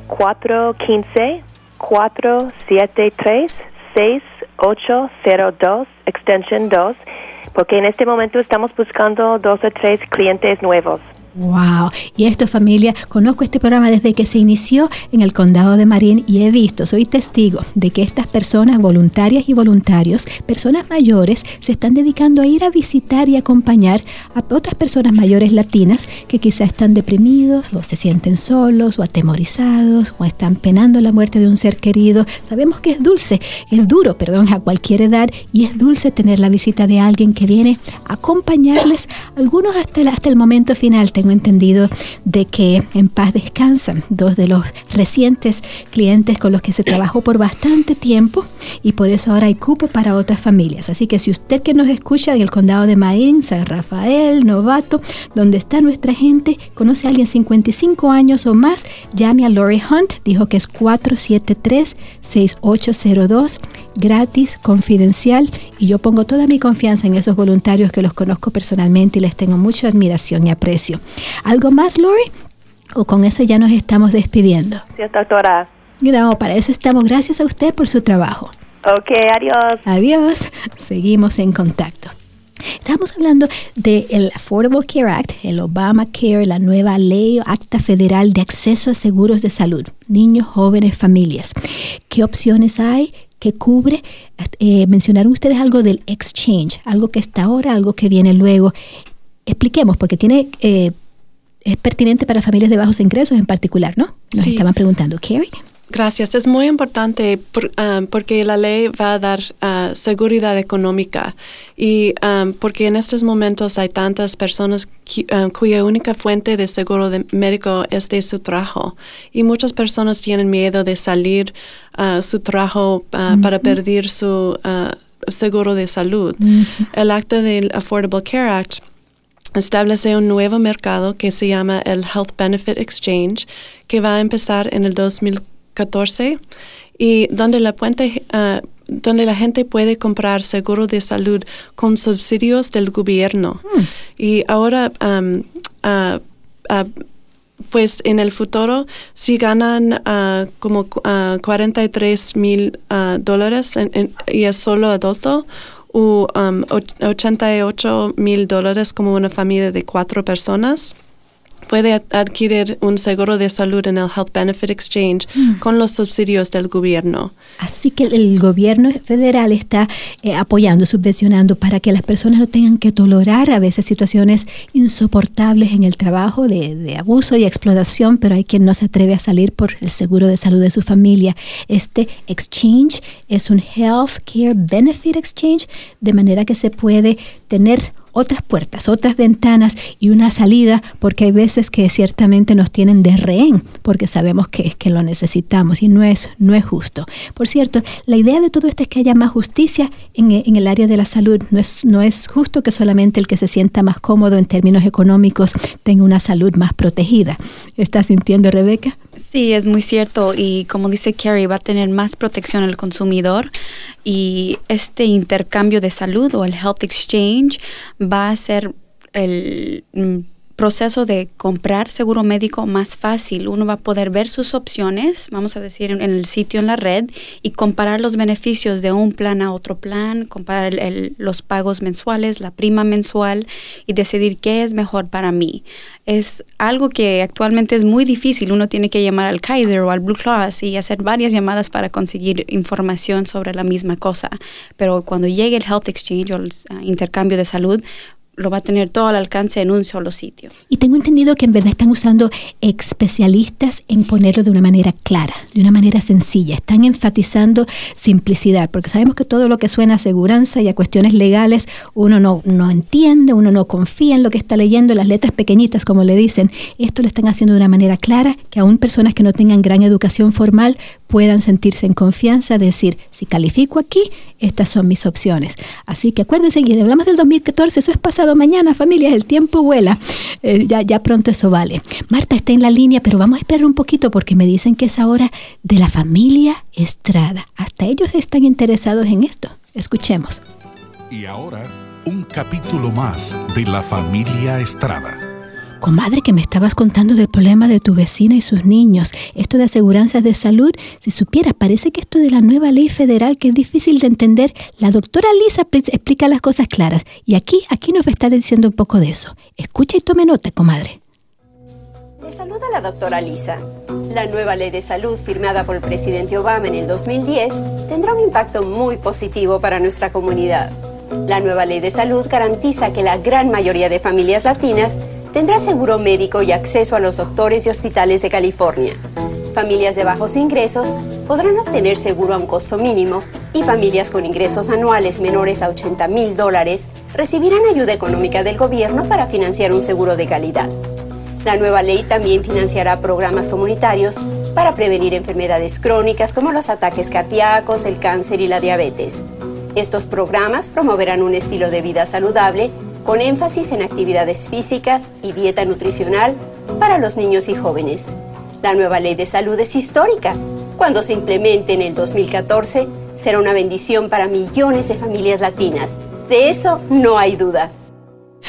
415-473-6802 extension 2 porque en este momento estamos buscando 2 o 3 clientes nuevos. Wow, y esto, familia, conozco este programa desde que se inició en el condado de Marin y he visto, soy testigo de que estas personas voluntarias y voluntarios, personas mayores, se están dedicando a ir a visitar y acompañar a otras personas mayores latinas que quizás están deprimidos o se sienten solos o atemorizados o están penando la muerte de un ser querido. Sabemos que es duro, a cualquier edad y es dulce tener la visita de alguien que viene a acompañarles, algunos hasta el momento final. Tengo entendido de que en paz descansan 2 de los recientes clientes con los que se trabajó por bastante tiempo y por eso ahora hay cupo para otras familias. Así que si usted que nos escucha en el condado de Marin, San Rafael, Novato, donde está nuestra gente, conoce a alguien 55 años o más, llame a Lori Hunt, dijo que es 473-6802, gratis, confidencial y yo pongo toda mi confianza en esos voluntarios que los conozco personalmente y les tengo mucha admiración y aprecio. ¿Algo más, Lori? ¿O con eso ya nos estamos despidiendo? Sí, doctora. No, para eso estamos. Gracias a usted por su trabajo. Ok, adiós. Adiós. Seguimos en contacto. Estamos hablando del Affordable Care Act, el Obamacare, la nueva ley o acta federal de acceso a seguros de salud, niños, jóvenes, familias. ¿Qué opciones hay? ¿Qué cubre? Mencionaron ustedes algo del exchange, algo que está ahora, algo que viene luego. Expliquemos, porque es pertinente para familias de bajos ingresos en particular, ¿no? Nos estaban preguntando. Carrie. Gracias. Es muy importante porque la ley va a dar seguridad económica y porque en estos momentos hay tantas personas cuya única fuente de seguro médico es de su trabajo y muchas personas tienen miedo de salir su trabajo para perder su seguro de salud. El acta del Affordable Care Act establece un nuevo mercado que se llama el Health Benefit Exchange, que va a empezar en el 2014 y donde la gente puede comprar seguro de salud con subsidios del gobierno. Y ahora, pues en el futuro, si ganan como $43,000 y es solo adulto, o $88,000 como una familia de 4 personas, puede adquirir un seguro de salud en el Health Benefit Exchange con los subsidios del gobierno. Así que el gobierno federal está apoyando, subvencionando para que las personas no tengan que tolerar a veces situaciones insoportables en el trabajo de abuso y explotación, pero hay quien no se atreve a salir por el seguro de salud de su familia. Este exchange es un Health Care Benefit Exchange, de manera que se puede tener otras puertas, otras ventanas y una salida, porque hay veces que ciertamente nos tienen de rehén, porque sabemos que lo necesitamos y no es justo. Por cierto, la idea de todo esto es que haya más justicia en el área de la salud. No es justo que solamente el que se sienta más cómodo en términos económicos tenga una salud más protegida. ¿Estás sintiendo, Rebeca? Sí, es muy cierto, y como dice Carrie, va a tener más protección al consumidor, y este intercambio de salud o el Health Exchange va a ser el proceso de comprar seguro médico más fácil. Uno va a poder ver sus opciones, vamos a decir, en el sitio, en la red, y comparar los beneficios de un plan a otro plan, comparar los pagos mensuales, la prima mensual, y decidir qué es mejor para mí. Es algo que actualmente es muy difícil. Uno tiene que llamar al Kaiser o al Blue Cross y hacer varias llamadas para conseguir información sobre la misma cosa. Pero cuando llegue el Health Exchange o el intercambio de salud, lo va a tener todo al alcance en un solo sitio. Y tengo entendido que en verdad están usando especialistas en ponerlo de una manera clara, de una manera sencilla. Están enfatizando simplicidad, porque sabemos que todo lo que suena a aseguranza y a cuestiones legales, uno no entiende, uno no confía en lo que está leyendo, las letras pequeñitas, como le dicen. Esto lo están haciendo de una manera clara, que aún personas que no tengan gran educación formal puedan sentirse en confianza, decir, si califico aquí, estas son mis opciones. Así que acuérdense, y hablamos del 2014, eso es pasado mañana, familias, el tiempo vuela. Ya pronto eso vale. Marta está en la línea, pero vamos a esperar un poquito porque me dicen que es ahora de la familia Estrada. Hasta ellos están interesados en esto. Escuchemos. Y ahora, un capítulo más de la familia Estrada. Comadre, que me estabas contando del problema de tu vecina y sus niños, esto de aseguranzas de salud, si supieras, parece que esto de la nueva ley federal, que es difícil de entender, la doctora Lisa explica las cosas claras, y aquí nos está diciendo un poco de eso. Escucha y tome nota, comadre. Le saluda la doctora Lisa. La nueva ley de salud firmada por el presidente Obama en el 2010 tendrá un impacto muy positivo para nuestra comunidad. La nueva ley de salud garantiza que la gran mayoría de familias latinas tendrá seguro médico y acceso a los doctores y hospitales de California. Familias de bajos ingresos podrán obtener seguro a un costo mínimo, y familias con ingresos anuales menores a $80,000 recibirán ayuda económica del gobierno para financiar un seguro de calidad. La nueva ley también financiará programas comunitarios para prevenir enfermedades crónicas como los ataques cardíacos, el cáncer y la diabetes. Estos programas promoverán un estilo de vida saludable con énfasis en actividades físicas y dieta nutricional para los niños y jóvenes. La nueva ley de salud es histórica. Cuando se implemente en el 2014, será una bendición para millones de familias latinas. De eso no hay duda.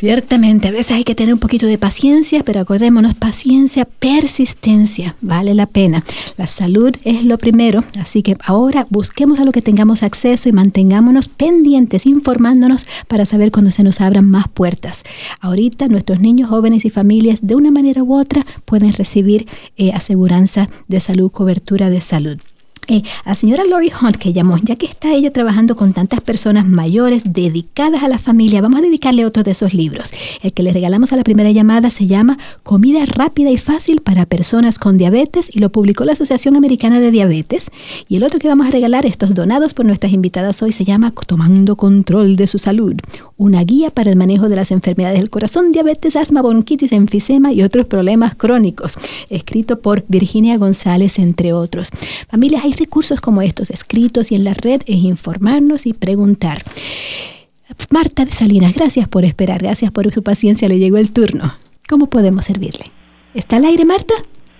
Ciertamente, a veces hay que tener un poquito de paciencia, pero acordémonos, paciencia, persistencia, vale la pena. La salud es lo primero, así que ahora busquemos a lo que tengamos acceso y mantengámonos pendientes, informándonos para saber cuándo se nos abran más puertas. Ahorita nuestros niños, jóvenes y familias, de una manera u otra, pueden recibir aseguranza de salud, cobertura de salud. A la señora Lori Hunt que llamó, ya que está ella trabajando con tantas personas mayores dedicadas a la familia, vamos a dedicarle otro de esos libros. El que le regalamos a la primera llamada se llama Comida rápida y fácil para personas con diabetes y lo publicó la Asociación Americana de Diabetes. Y el otro que vamos a regalar, estos donados por nuestras invitadas hoy, se llama Tomando control de su salud, una guía para el manejo de las enfermedades del corazón, diabetes, asma, bronquitis, enfisema y otros problemas crónicos, escrito por Virginia González, entre otros. Familias, hay recursos como estos escritos y en la red, es informarnos y preguntar. Marta de Salinas, gracias por esperar, gracias por su paciencia, le llegó el turno. ¿Cómo podemos servirle? ¿Está al aire, Marta?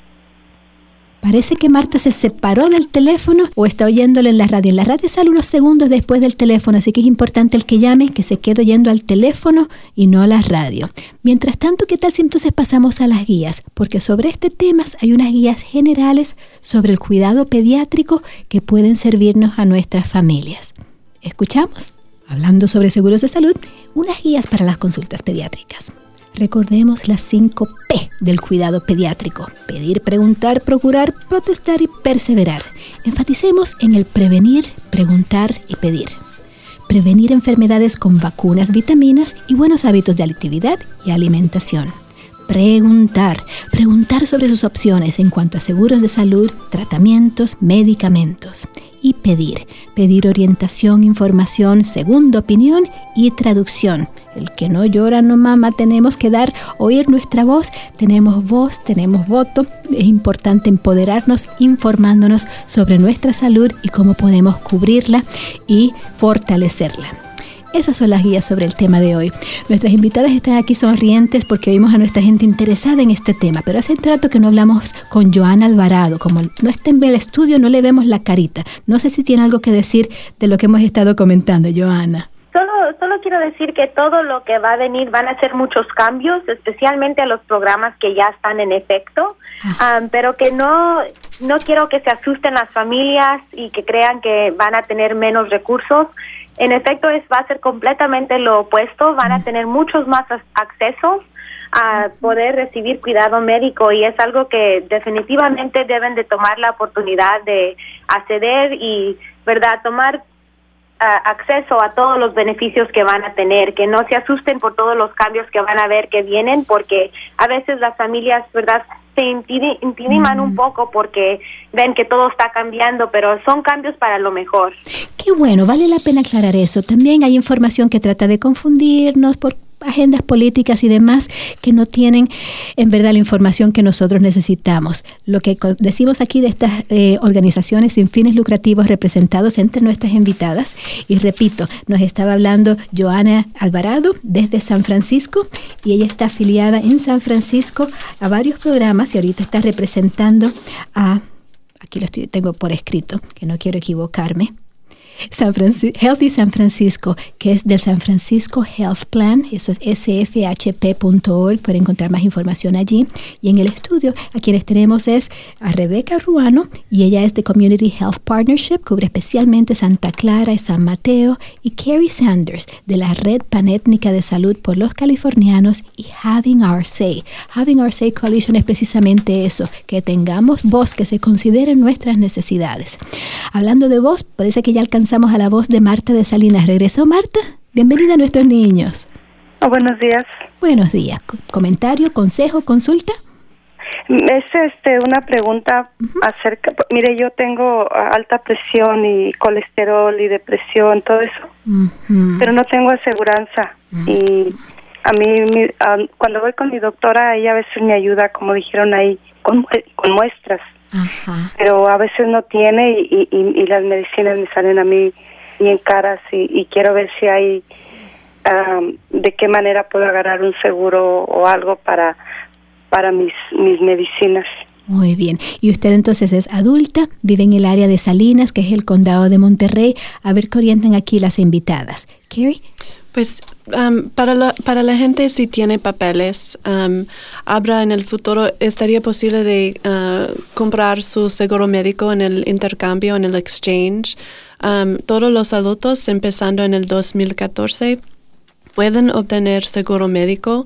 Parece que Marta se separó del teléfono o está oyéndolo en la radio. En la radio sale unos segundos después del teléfono, así que es importante el que llame, que se quede oyendo al teléfono y no a la radio. Mientras tanto, ¿qué tal si entonces pasamos a las guías? Porque sobre este tema hay unas guías generales sobre el cuidado pediátrico que pueden servirnos a nuestras familias. ¿Escuchamos? Hablando sobre seguros de salud, unas guías para las consultas pediátricas. Recordemos las 5 P del cuidado pediátrico: pedir, preguntar, procurar, protestar y perseverar. Enfaticemos en el prevenir, preguntar y pedir. Prevenir enfermedades con vacunas, vitaminas y buenos hábitos de actividad y alimentación. Preguntar sobre sus opciones en cuanto a seguros de salud, tratamientos, medicamentos. Y pedir orientación, información, segunda opinión y traducción. El que no llora no mama, tenemos que oír nuestra voz, tenemos voto. Es importante empoderarnos informándonos sobre nuestra salud y cómo podemos cubrirla y fortalecerla. Esas son las guías sobre el tema de hoy. Nuestras invitadas están aquí sonrientes porque vimos a nuestra gente interesada en este tema, pero hace rato que no hablamos con Johanna Alvarado. Como no está en el estudio, no le vemos la carita. No sé si tiene algo que decir de lo que hemos estado comentando, Johanna. Solo quiero decir que todo lo que va a venir van a ser muchos cambios, especialmente a los programas que ya están en efecto, pero que no quiero que se asusten las familias y que crean que van a tener menos recursos. En efecto, va a ser completamente lo opuesto, van a tener muchos más accesos a poder recibir cuidado médico y es algo que definitivamente deben de tomar la oportunidad de acceder y, ¿verdad?, tomar acceso a todos los beneficios que van a tener, que no se asusten por todos los cambios que van a ver que vienen, porque a veces las familias, ¿verdad?, se intimidan un poco porque ven que todo está cambiando, pero son cambios para lo mejor. Qué bueno, vale la pena aclarar eso. También hay información que trata de confundirnos por agendas políticas y demás que no tienen en verdad la información que nosotros necesitamos. Lo que decimos aquí de estas organizaciones sin fines lucrativos representados entre nuestras invitadas, y repito, nos estaba hablando Johanna Alvarado desde San Francisco y ella está afiliada en San Francisco a varios programas y ahorita está representando aquí tengo por escrito, que no quiero equivocarme, Healthy San Francisco, que es del San Francisco Health Plan, eso es sfhp.org, pueden encontrar más información allí. Y en el estudio a quienes tenemos es a Rebeca Ruano, y ella es de Community Health Partnership, cubre especialmente Santa Clara y San Mateo, y Carrie Sanders, de la Red Panétnica de Salud por los Californianos, y Having Our Say. Having Our Say Coalition es precisamente eso, que tengamos voz, que se consideren nuestras necesidades. Hablando de voz, parece que ya alcanzamos a la voz de Marta de Salinas. ¿Regresó Marta? Bienvenida a nuestros niños. Buenos días. Buenos días. ¿Comentario, consejo, consulta? Es una pregunta acerca... Mire, yo tengo alta presión y colesterol y depresión, todo eso, pero no tengo aseguranza. Y a mí, cuando voy con mi doctora, ella a veces me ayuda, como dijeron ahí, con muestras. Ajá. Pero a veces no tiene y las medicinas me salen a mí bien caras y quiero ver si hay de qué manera puedo agarrar un seguro o algo para mis medicinas. Muy bien. Y usted entonces es adulta, vive en el área de Salinas, que es el condado de Monterrey. A ver qué orientan aquí las invitadas. Carrie. Pues para la gente si tiene papeles, habrá en el futuro, estaría posible de comprar su seguro médico en el intercambio, en el exchange. Todos los adultos, empezando en el 2014, pueden obtener seguro médico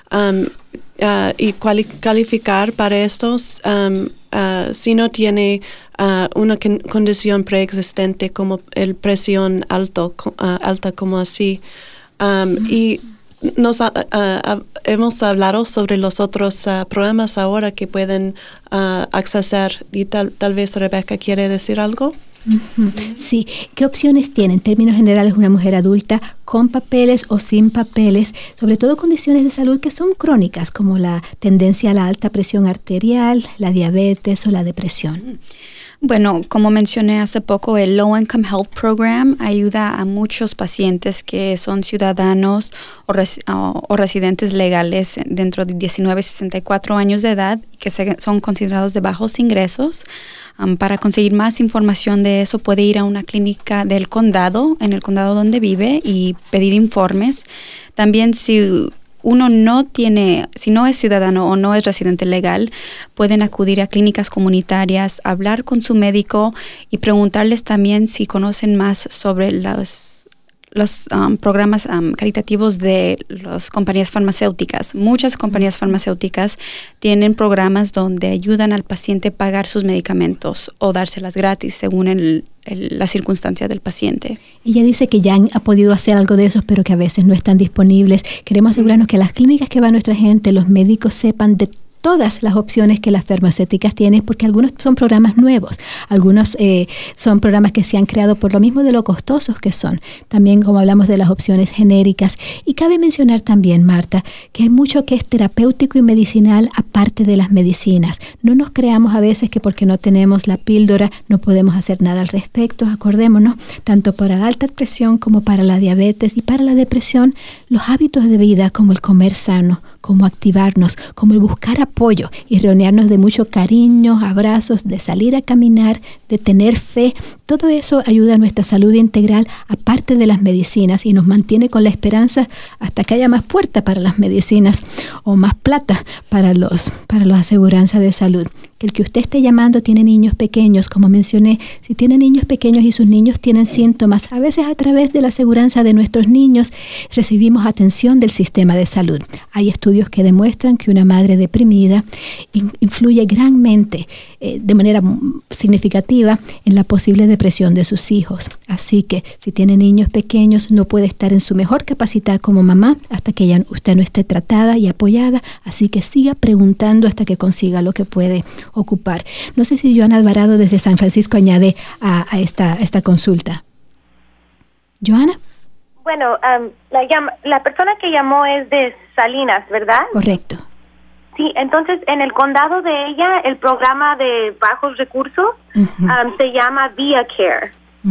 y calificar para estos si no tiene una condición preexistente como el presión alta como así. Y hemos hablado sobre los otros programas ahora que pueden acceder y tal vez Rebecca quiere decir algo. Sí, ¿qué opciones tiene en términos generales una mujer adulta con papeles o sin papeles, sobre todo condiciones de salud que son crónicas como la tendencia a la alta presión arterial, la diabetes o la depresión? Bueno, como mencioné hace poco, el Low Income Health Program ayuda a muchos pacientes que son ciudadanos o residentes legales dentro de 19 y 64 años de edad que son considerados de bajos ingresos. Para conseguir más información de eso puede ir a una clínica del condado, en el condado donde vive, y pedir informes. También si no es ciudadano o no es residente legal, pueden acudir a clínicas comunitarias, hablar con su médico y preguntarles también si conocen más sobre los programas caritativos de las compañías farmacéuticas. Muchas compañías farmacéuticas tienen programas donde ayudan al paciente a pagar sus medicamentos o dárselas gratis según la circunstancia del paciente. Ella dice que ya ha podido hacer algo de eso, pero que a veces no están disponibles. Queremos asegurarnos que las clínicas que va nuestra gente, los médicos sepan de todas las opciones que las farmacéuticas tienen, porque algunos son programas nuevos, algunos son programas que se han creado por lo mismo de lo costosos que son. También, como hablamos de las opciones genéricas. Y cabe mencionar también, Marta, que hay mucho que es terapéutico y medicinal aparte de las medicinas. No nos creamos a veces que porque no tenemos la píldora no podemos hacer nada al respecto. Acordémonos, tanto para la alta presión como para la diabetes y para la depresión, los hábitos de vida como el comer sano, como activarnos, como el buscar apoyo y reunirnos de mucho cariño, abrazos, de salir a caminar, de tener fe. Todo eso ayuda a nuestra salud integral, aparte de las medicinas, y nos mantiene con la esperanza hasta que haya más puerta para las medicinas o más plata para los aseguranzas de salud. Que el que usted esté llamando tiene niños pequeños, como mencioné, si tiene niños pequeños y sus niños tienen síntomas, a veces a través de la aseguranza de nuestros niños recibimos atención del sistema de salud. Hay estudios que demuestran que una madre deprimida influye grandemente, de manera significativa, en la posible depresión de sus hijos. Así que si tiene niños pequeños, no puede estar en su mejor capacidad como mamá hasta que usted no esté tratada y apoyada. Así que siga preguntando hasta que consiga lo que puede ocupar. No sé si Joana Alvarado desde San Francisco añade a esta consulta. ¿Joana? Bueno, la persona que llamó es de Salinas, ¿verdad? Correcto. Sí, entonces en el condado de ella, el programa de bajos recursos se llama Via Care.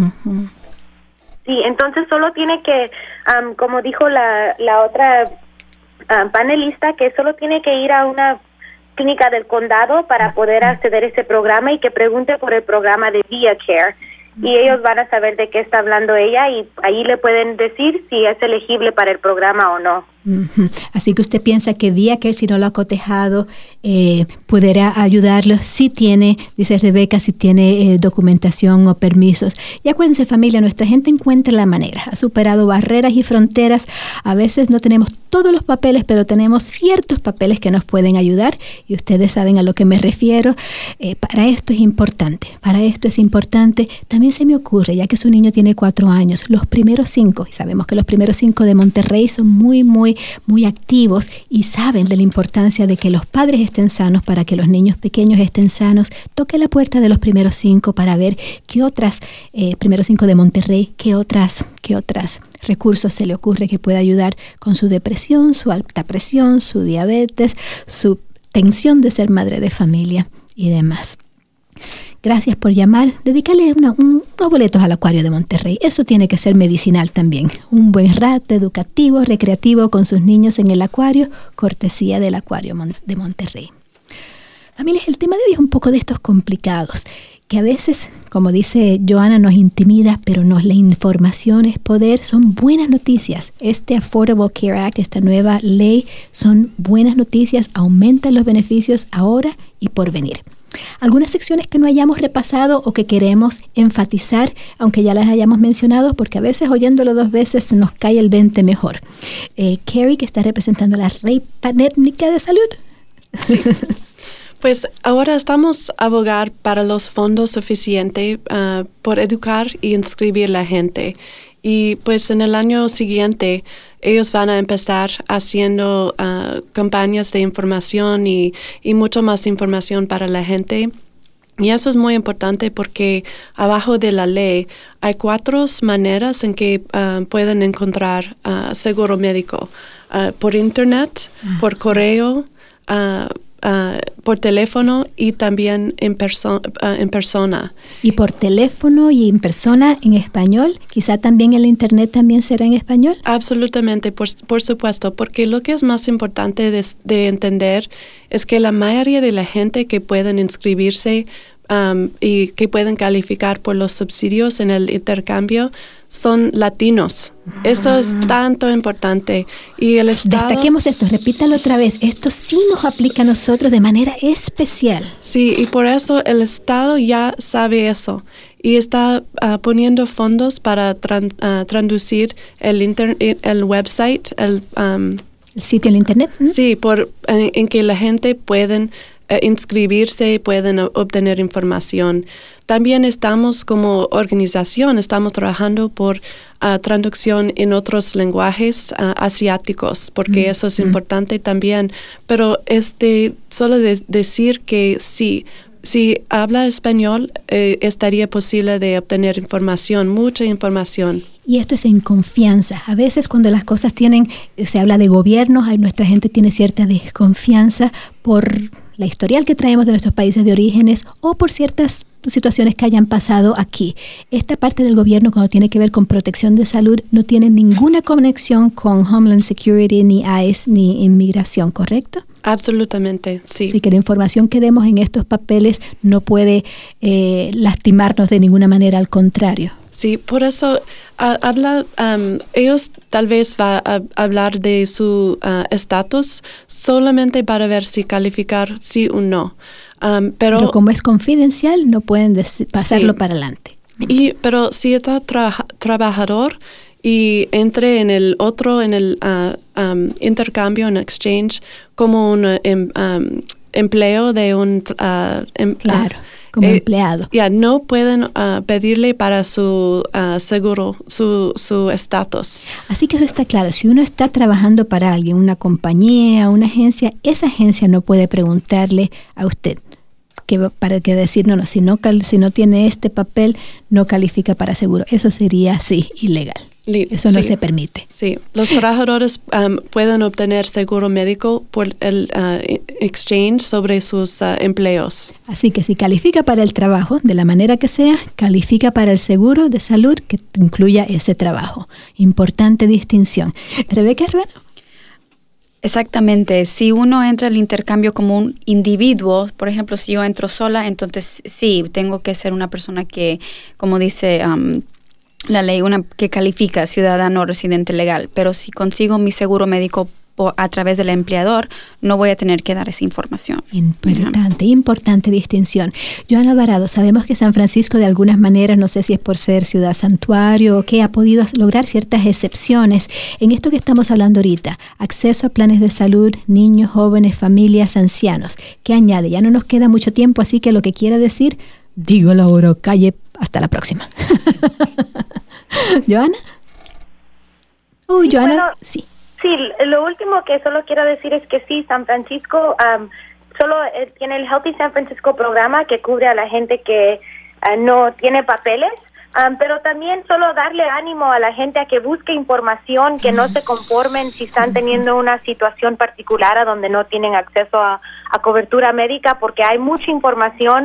Sí, entonces solo tiene que, como dijo la otra panelista, que solo tiene que ir a una clínica del condado para poder acceder a ese programa y que pregunte por el programa de Via Care. Y ellos van a saber de qué está hablando ella y ahí le pueden decir si es elegible para el programa o no. Así que usted piensa que Via Care, si no lo ha cotejado, podrá ayudarlo si tiene, dice Rebeca, si tiene documentación o permisos. Y acuérdense, familia, nuestra gente encuentra la manera, ha superado barreras y fronteras. A veces no tenemos todos los papeles, pero tenemos ciertos papeles que nos pueden ayudar y ustedes saben a lo que me refiero. Para esto es importante, También se me ocurre, ya que su niño tiene 4 años, los primeros 5, y sabemos que los primeros 5 de Monterrey son muy activos y saben de la importancia de que los padres estén sanos para que los niños pequeños estén sanos. Toque la puerta de los primeros 5 para ver qué otras, primeros 5 de Monterrey, qué otras recursos se le ocurre que pueda ayudar con su depresión, su alta presión, su diabetes, su tensión de ser madre de familia y demás. Gracias por llamar. Dedícale unos boletos al Acuario de Monterrey. Eso tiene que ser medicinal también. Un buen rato educativo, recreativo con sus niños en el acuario, cortesía del Acuario de Monterrey. Familias, el tema de hoy es un poco de estos complicados. que a veces, como dice Joanna, nos intimida, pero la información es poder, son buenas noticias. Este Affordable Care Act, esta nueva ley, son buenas noticias, aumentan los beneficios ahora y por venir. Algunas secciones que no hayamos repasado o que queremos enfatizar, aunque ya las hayamos mencionado, porque a veces oyéndolo 2 veces nos cae el 20 mejor. Carrie, que está representando la Red Étnica de Salud. Sí. Pues ahora estamos abogar para los fondos suficientes por educar y inscribir la gente. Y pues en el año siguiente ellos van a empezar haciendo campañas de información y mucho más información para la gente. Y eso es muy importante porque abajo de la ley hay 4 maneras en que pueden encontrar seguro médico. Por internet, por correo, por teléfono y también en persona. Y por teléfono y en persona en español, quizá también el internet también será en español. Absolutamente, por supuesto, porque lo que es más importante de entender es que la mayoría de la gente que pueden inscribirse y que pueden calificar por los subsidios en el intercambio son latinos. Esto es tanto importante. Y el Estado... Destaquemos esto, repítalo otra vez. Esto sí nos aplica a nosotros de manera especial. Sí, y por eso el Estado ya sabe eso. Y está poniendo fondos para traducir el website, el sitio en internet. Sí, en que la gente pueden inscribirse, pueden obtener información. También estamos como organización, estamos trabajando por traducción en otros lenguajes asiáticos, porque eso es importante también. Pero solo decir que sí, si habla español, estaría posible de obtener información, mucha información. Y esto es en confianza. A veces cuando las cosas se habla de gobiernos, nuestra gente tiene cierta desconfianza por la historial que traemos de nuestros países de orígenes o por ciertas situaciones que hayan pasado aquí. Esta parte del gobierno, cuando tiene que ver con protección de salud, no tiene ninguna conexión con Homeland Security, ni ICE, ni inmigración, ¿correcto? Absolutamente, sí. Así que la información que demos en estos papeles no puede lastimarnos de ninguna manera, al contrario. Sí, por eso ellos tal vez va a hablar de su estatus solamente para ver si calificar sí o no. Pero como es confidencial, no pueden pasarlo para adelante. Pero si está trabajador y entre en el intercambio, en exchange, como un empleo de un... claro. Como empleado. No pueden pedirle para su seguro, su estatus. Así que eso está claro. Si uno está trabajando para alguien, una compañía, una agencia, esa agencia no puede preguntarle a usted para decir, si no tiene este papel, no califica para seguro. Eso sería, sí, ilegal. Eso no se permite. Sí, los trabajadores pueden obtener seguro médico por el exchange sobre sus empleos. Así que si califica para el trabajo, de la manera que sea, califica para el seguro de salud que incluya ese trabajo. Importante distinción. Rebeca, hermano. Exactamente. Si uno entra al intercambio como un individuo, por ejemplo, si yo entro sola, entonces sí, tengo que ser una persona que, como dice la ley, que califica ciudadano residente legal. Pero si consigo mi seguro médico a través del empleador, no voy a tener que dar esa información. Importante distinción. Joanna Alvarado, sabemos que San Francisco de algunas maneras, no sé si es por ser ciudad santuario o qué, ha podido lograr ciertas excepciones en esto que estamos hablando ahorita, acceso a planes de salud, niños, jóvenes, familias, ancianos. ¿Qué añade? Ya no nos queda mucho tiempo, así que lo que quiera decir, dígalo ahora o calle. Hasta la próxima. ¿Joanna? Joanna, bueno, sí. Sí, lo último que solo quiero decir es que sí, San Francisco solo tiene el Healthy San Francisco programa que cubre a la gente que no tiene papeles, pero también solo darle ánimo a la gente a que busque información, que no se conformen si están teniendo una situación particular a donde no tienen acceso a cobertura médica, porque hay mucha información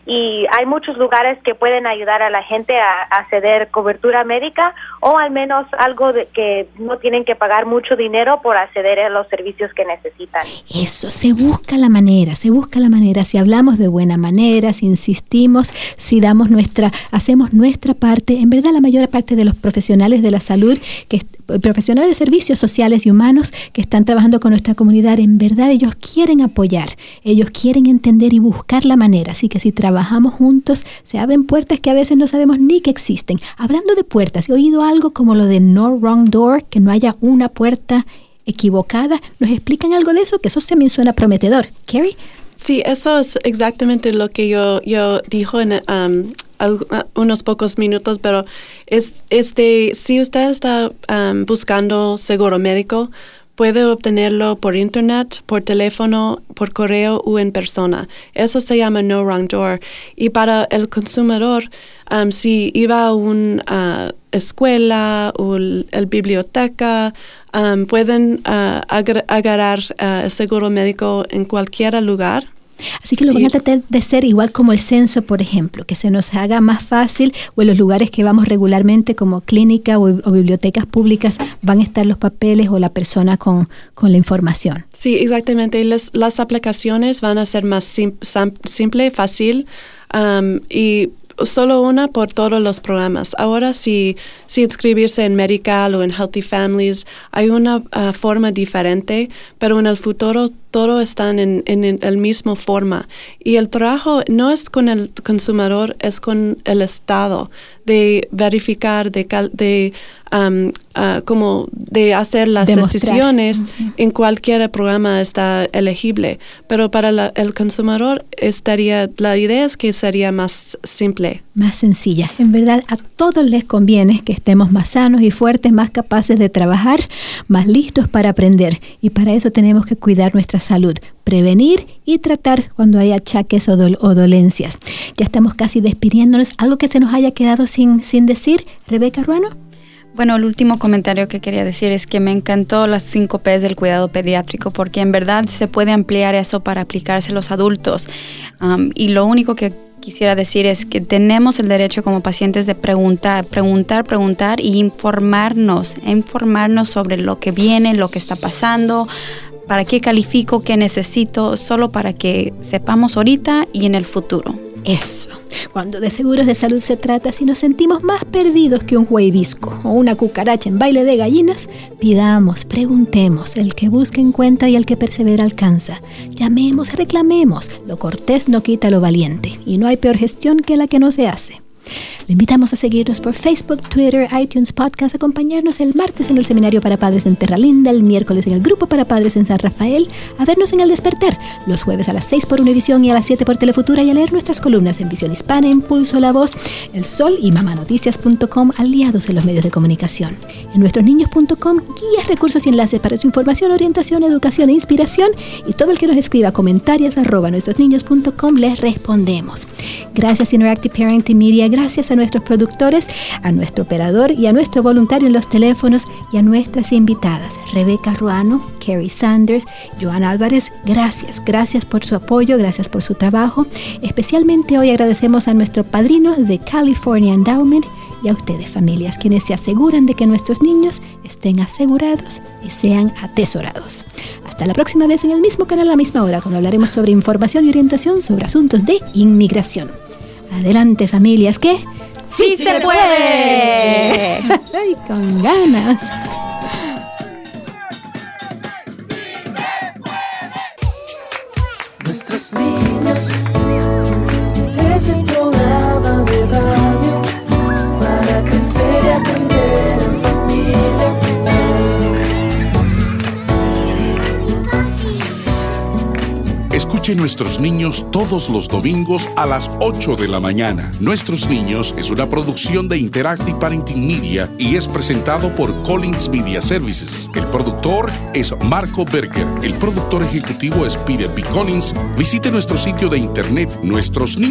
y hay muchos lugares que pueden ayudar a la gente a acceder cobertura médica o al menos algo de que no tienen que pagar mucho dinero por acceder a los servicios que necesitan. Eso, se busca la manera, si hablamos de buena manera, si insistimos, si hacemos nuestra parte. En verdad, la mayor parte de los profesionales de la salud, profesionales de servicios sociales y humanos que están trabajando con nuestra comunidad, en verdad ellos quieren apoyar, ellos quieren entender y buscar la manera. Así que si trabajamos juntos, se abren puertas que a veces no sabemos ni que existen. Hablando de puertas, he oído algo como lo de no wrong door, que no haya una puerta equivocada. ¿Nos explican algo de eso? Que eso también suena prometedor. ¿Carrie? Sí, eso es exactamente lo que yo dijo en unos pocos minutos, pero si usted está buscando seguro médico, puede obtenerlo por internet, por teléfono, por correo o en persona. Eso se llama no wrong door. Y para el consumidor, si iba a una escuela o la biblioteca, pueden agarrar el seguro médico en cualquier lugar. Así que lo van a tratar de ser igual como el censo, por ejemplo, que se nos haga más fácil, o en los lugares que vamos regularmente como clínica o bibliotecas públicas van a estar los papeles o la persona con la información. Sí, exactamente. Las aplicaciones van a ser más simple, fácil y solo una por todos los programas. Ahora, si inscribirse en Medical o en Healthy Families, hay una forma diferente, pero en el futuro todo están en el mismo forma. Y el trabajo no es con el consumidor, es con el Estado, de verificar, de hacer las decisiones. En cualquier programa está elegible. Pero para el consumidor la idea es que sería más simple. Más sencilla. En verdad, a todos les conviene que estemos más sanos y fuertes, más capaces de trabajar, más listos para aprender. Y para eso tenemos que cuidar nuestra salud, prevenir y tratar cuando hay achaques o dolencias. Ya estamos casi despidiéndonos. ¿Algo que se nos haya quedado sin decir, Rebeca Ruano? Bueno, el último comentario que quería decir es que me encantó las 5 P's del cuidado pediátrico, porque en verdad se puede ampliar eso para aplicarse a los adultos. Y lo único que quisiera decir es que tenemos el derecho como pacientes de preguntar y informarnos sobre lo que viene, lo que está pasando, para qué califico, qué necesito, solo para que sepamos ahorita y en el futuro. Eso. Cuando de seguros de salud se trata, si nos sentimos más perdidos que un huevisco o una cucaracha en baile de gallinas, pidamos, preguntemos. El que busca encuentra y el que persevera alcanza. Llamemos, reclamemos. Lo cortés no quita lo valiente. Y no hay peor gestión que la que no se hace. Le invitamos a seguirnos por Facebook, Twitter, iTunes, Podcast, acompañarnos el martes en el Seminario para Padres en Terra Linda, el miércoles en el Grupo para Padres en San Rafael, a vernos en El Despertar, los jueves a las 6 por Univisión y a las 7 por Telefutura, y a leer nuestras columnas en Visión Hispana, Impulso, La Voz, El Sol y mamanoticias.com, aliados en los medios de comunicación. En nuestrosniños.com, guías, recursos y enlaces para su información, orientación, educación e inspiración, y todo el que nos escriba comentarios @nuestrosniños.com les respondemos. Gracias Interactive Parenting Media, gracias a nuestros productores, a nuestro operador y a nuestro voluntario en los teléfonos, y a nuestras invitadas, Rebeca Ruano, Carrie Sanders, Joana Álvarez. Gracias por su apoyo, gracias por su trabajo. Especialmente hoy agradecemos a nuestro padrino de California Endowment y a ustedes, familias, quienes se aseguran de que nuestros niños estén asegurados y sean atesorados. Hasta la próxima vez en el mismo canal a la misma hora, cuando hablaremos sobre información y orientación sobre asuntos de inmigración. Adelante, familias, que ¡sí se puede! ¡Ay, con ganas! Nuestros niños es el programa de radio para crecer y aprender en familia. Escuche Nuestros Niños todos los domingos a las 8 de la mañana. Nuestros Niños es una producción de Interactive Parenting Media y es presentado por Collins Media Services. El productor es Marco Berger. El productor ejecutivo es Peter B. Collins. Visite nuestro sitio de internet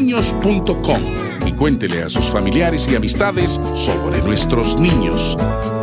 nuestrosniños.com y cuéntele a sus familiares y amistades sobre nuestros niños.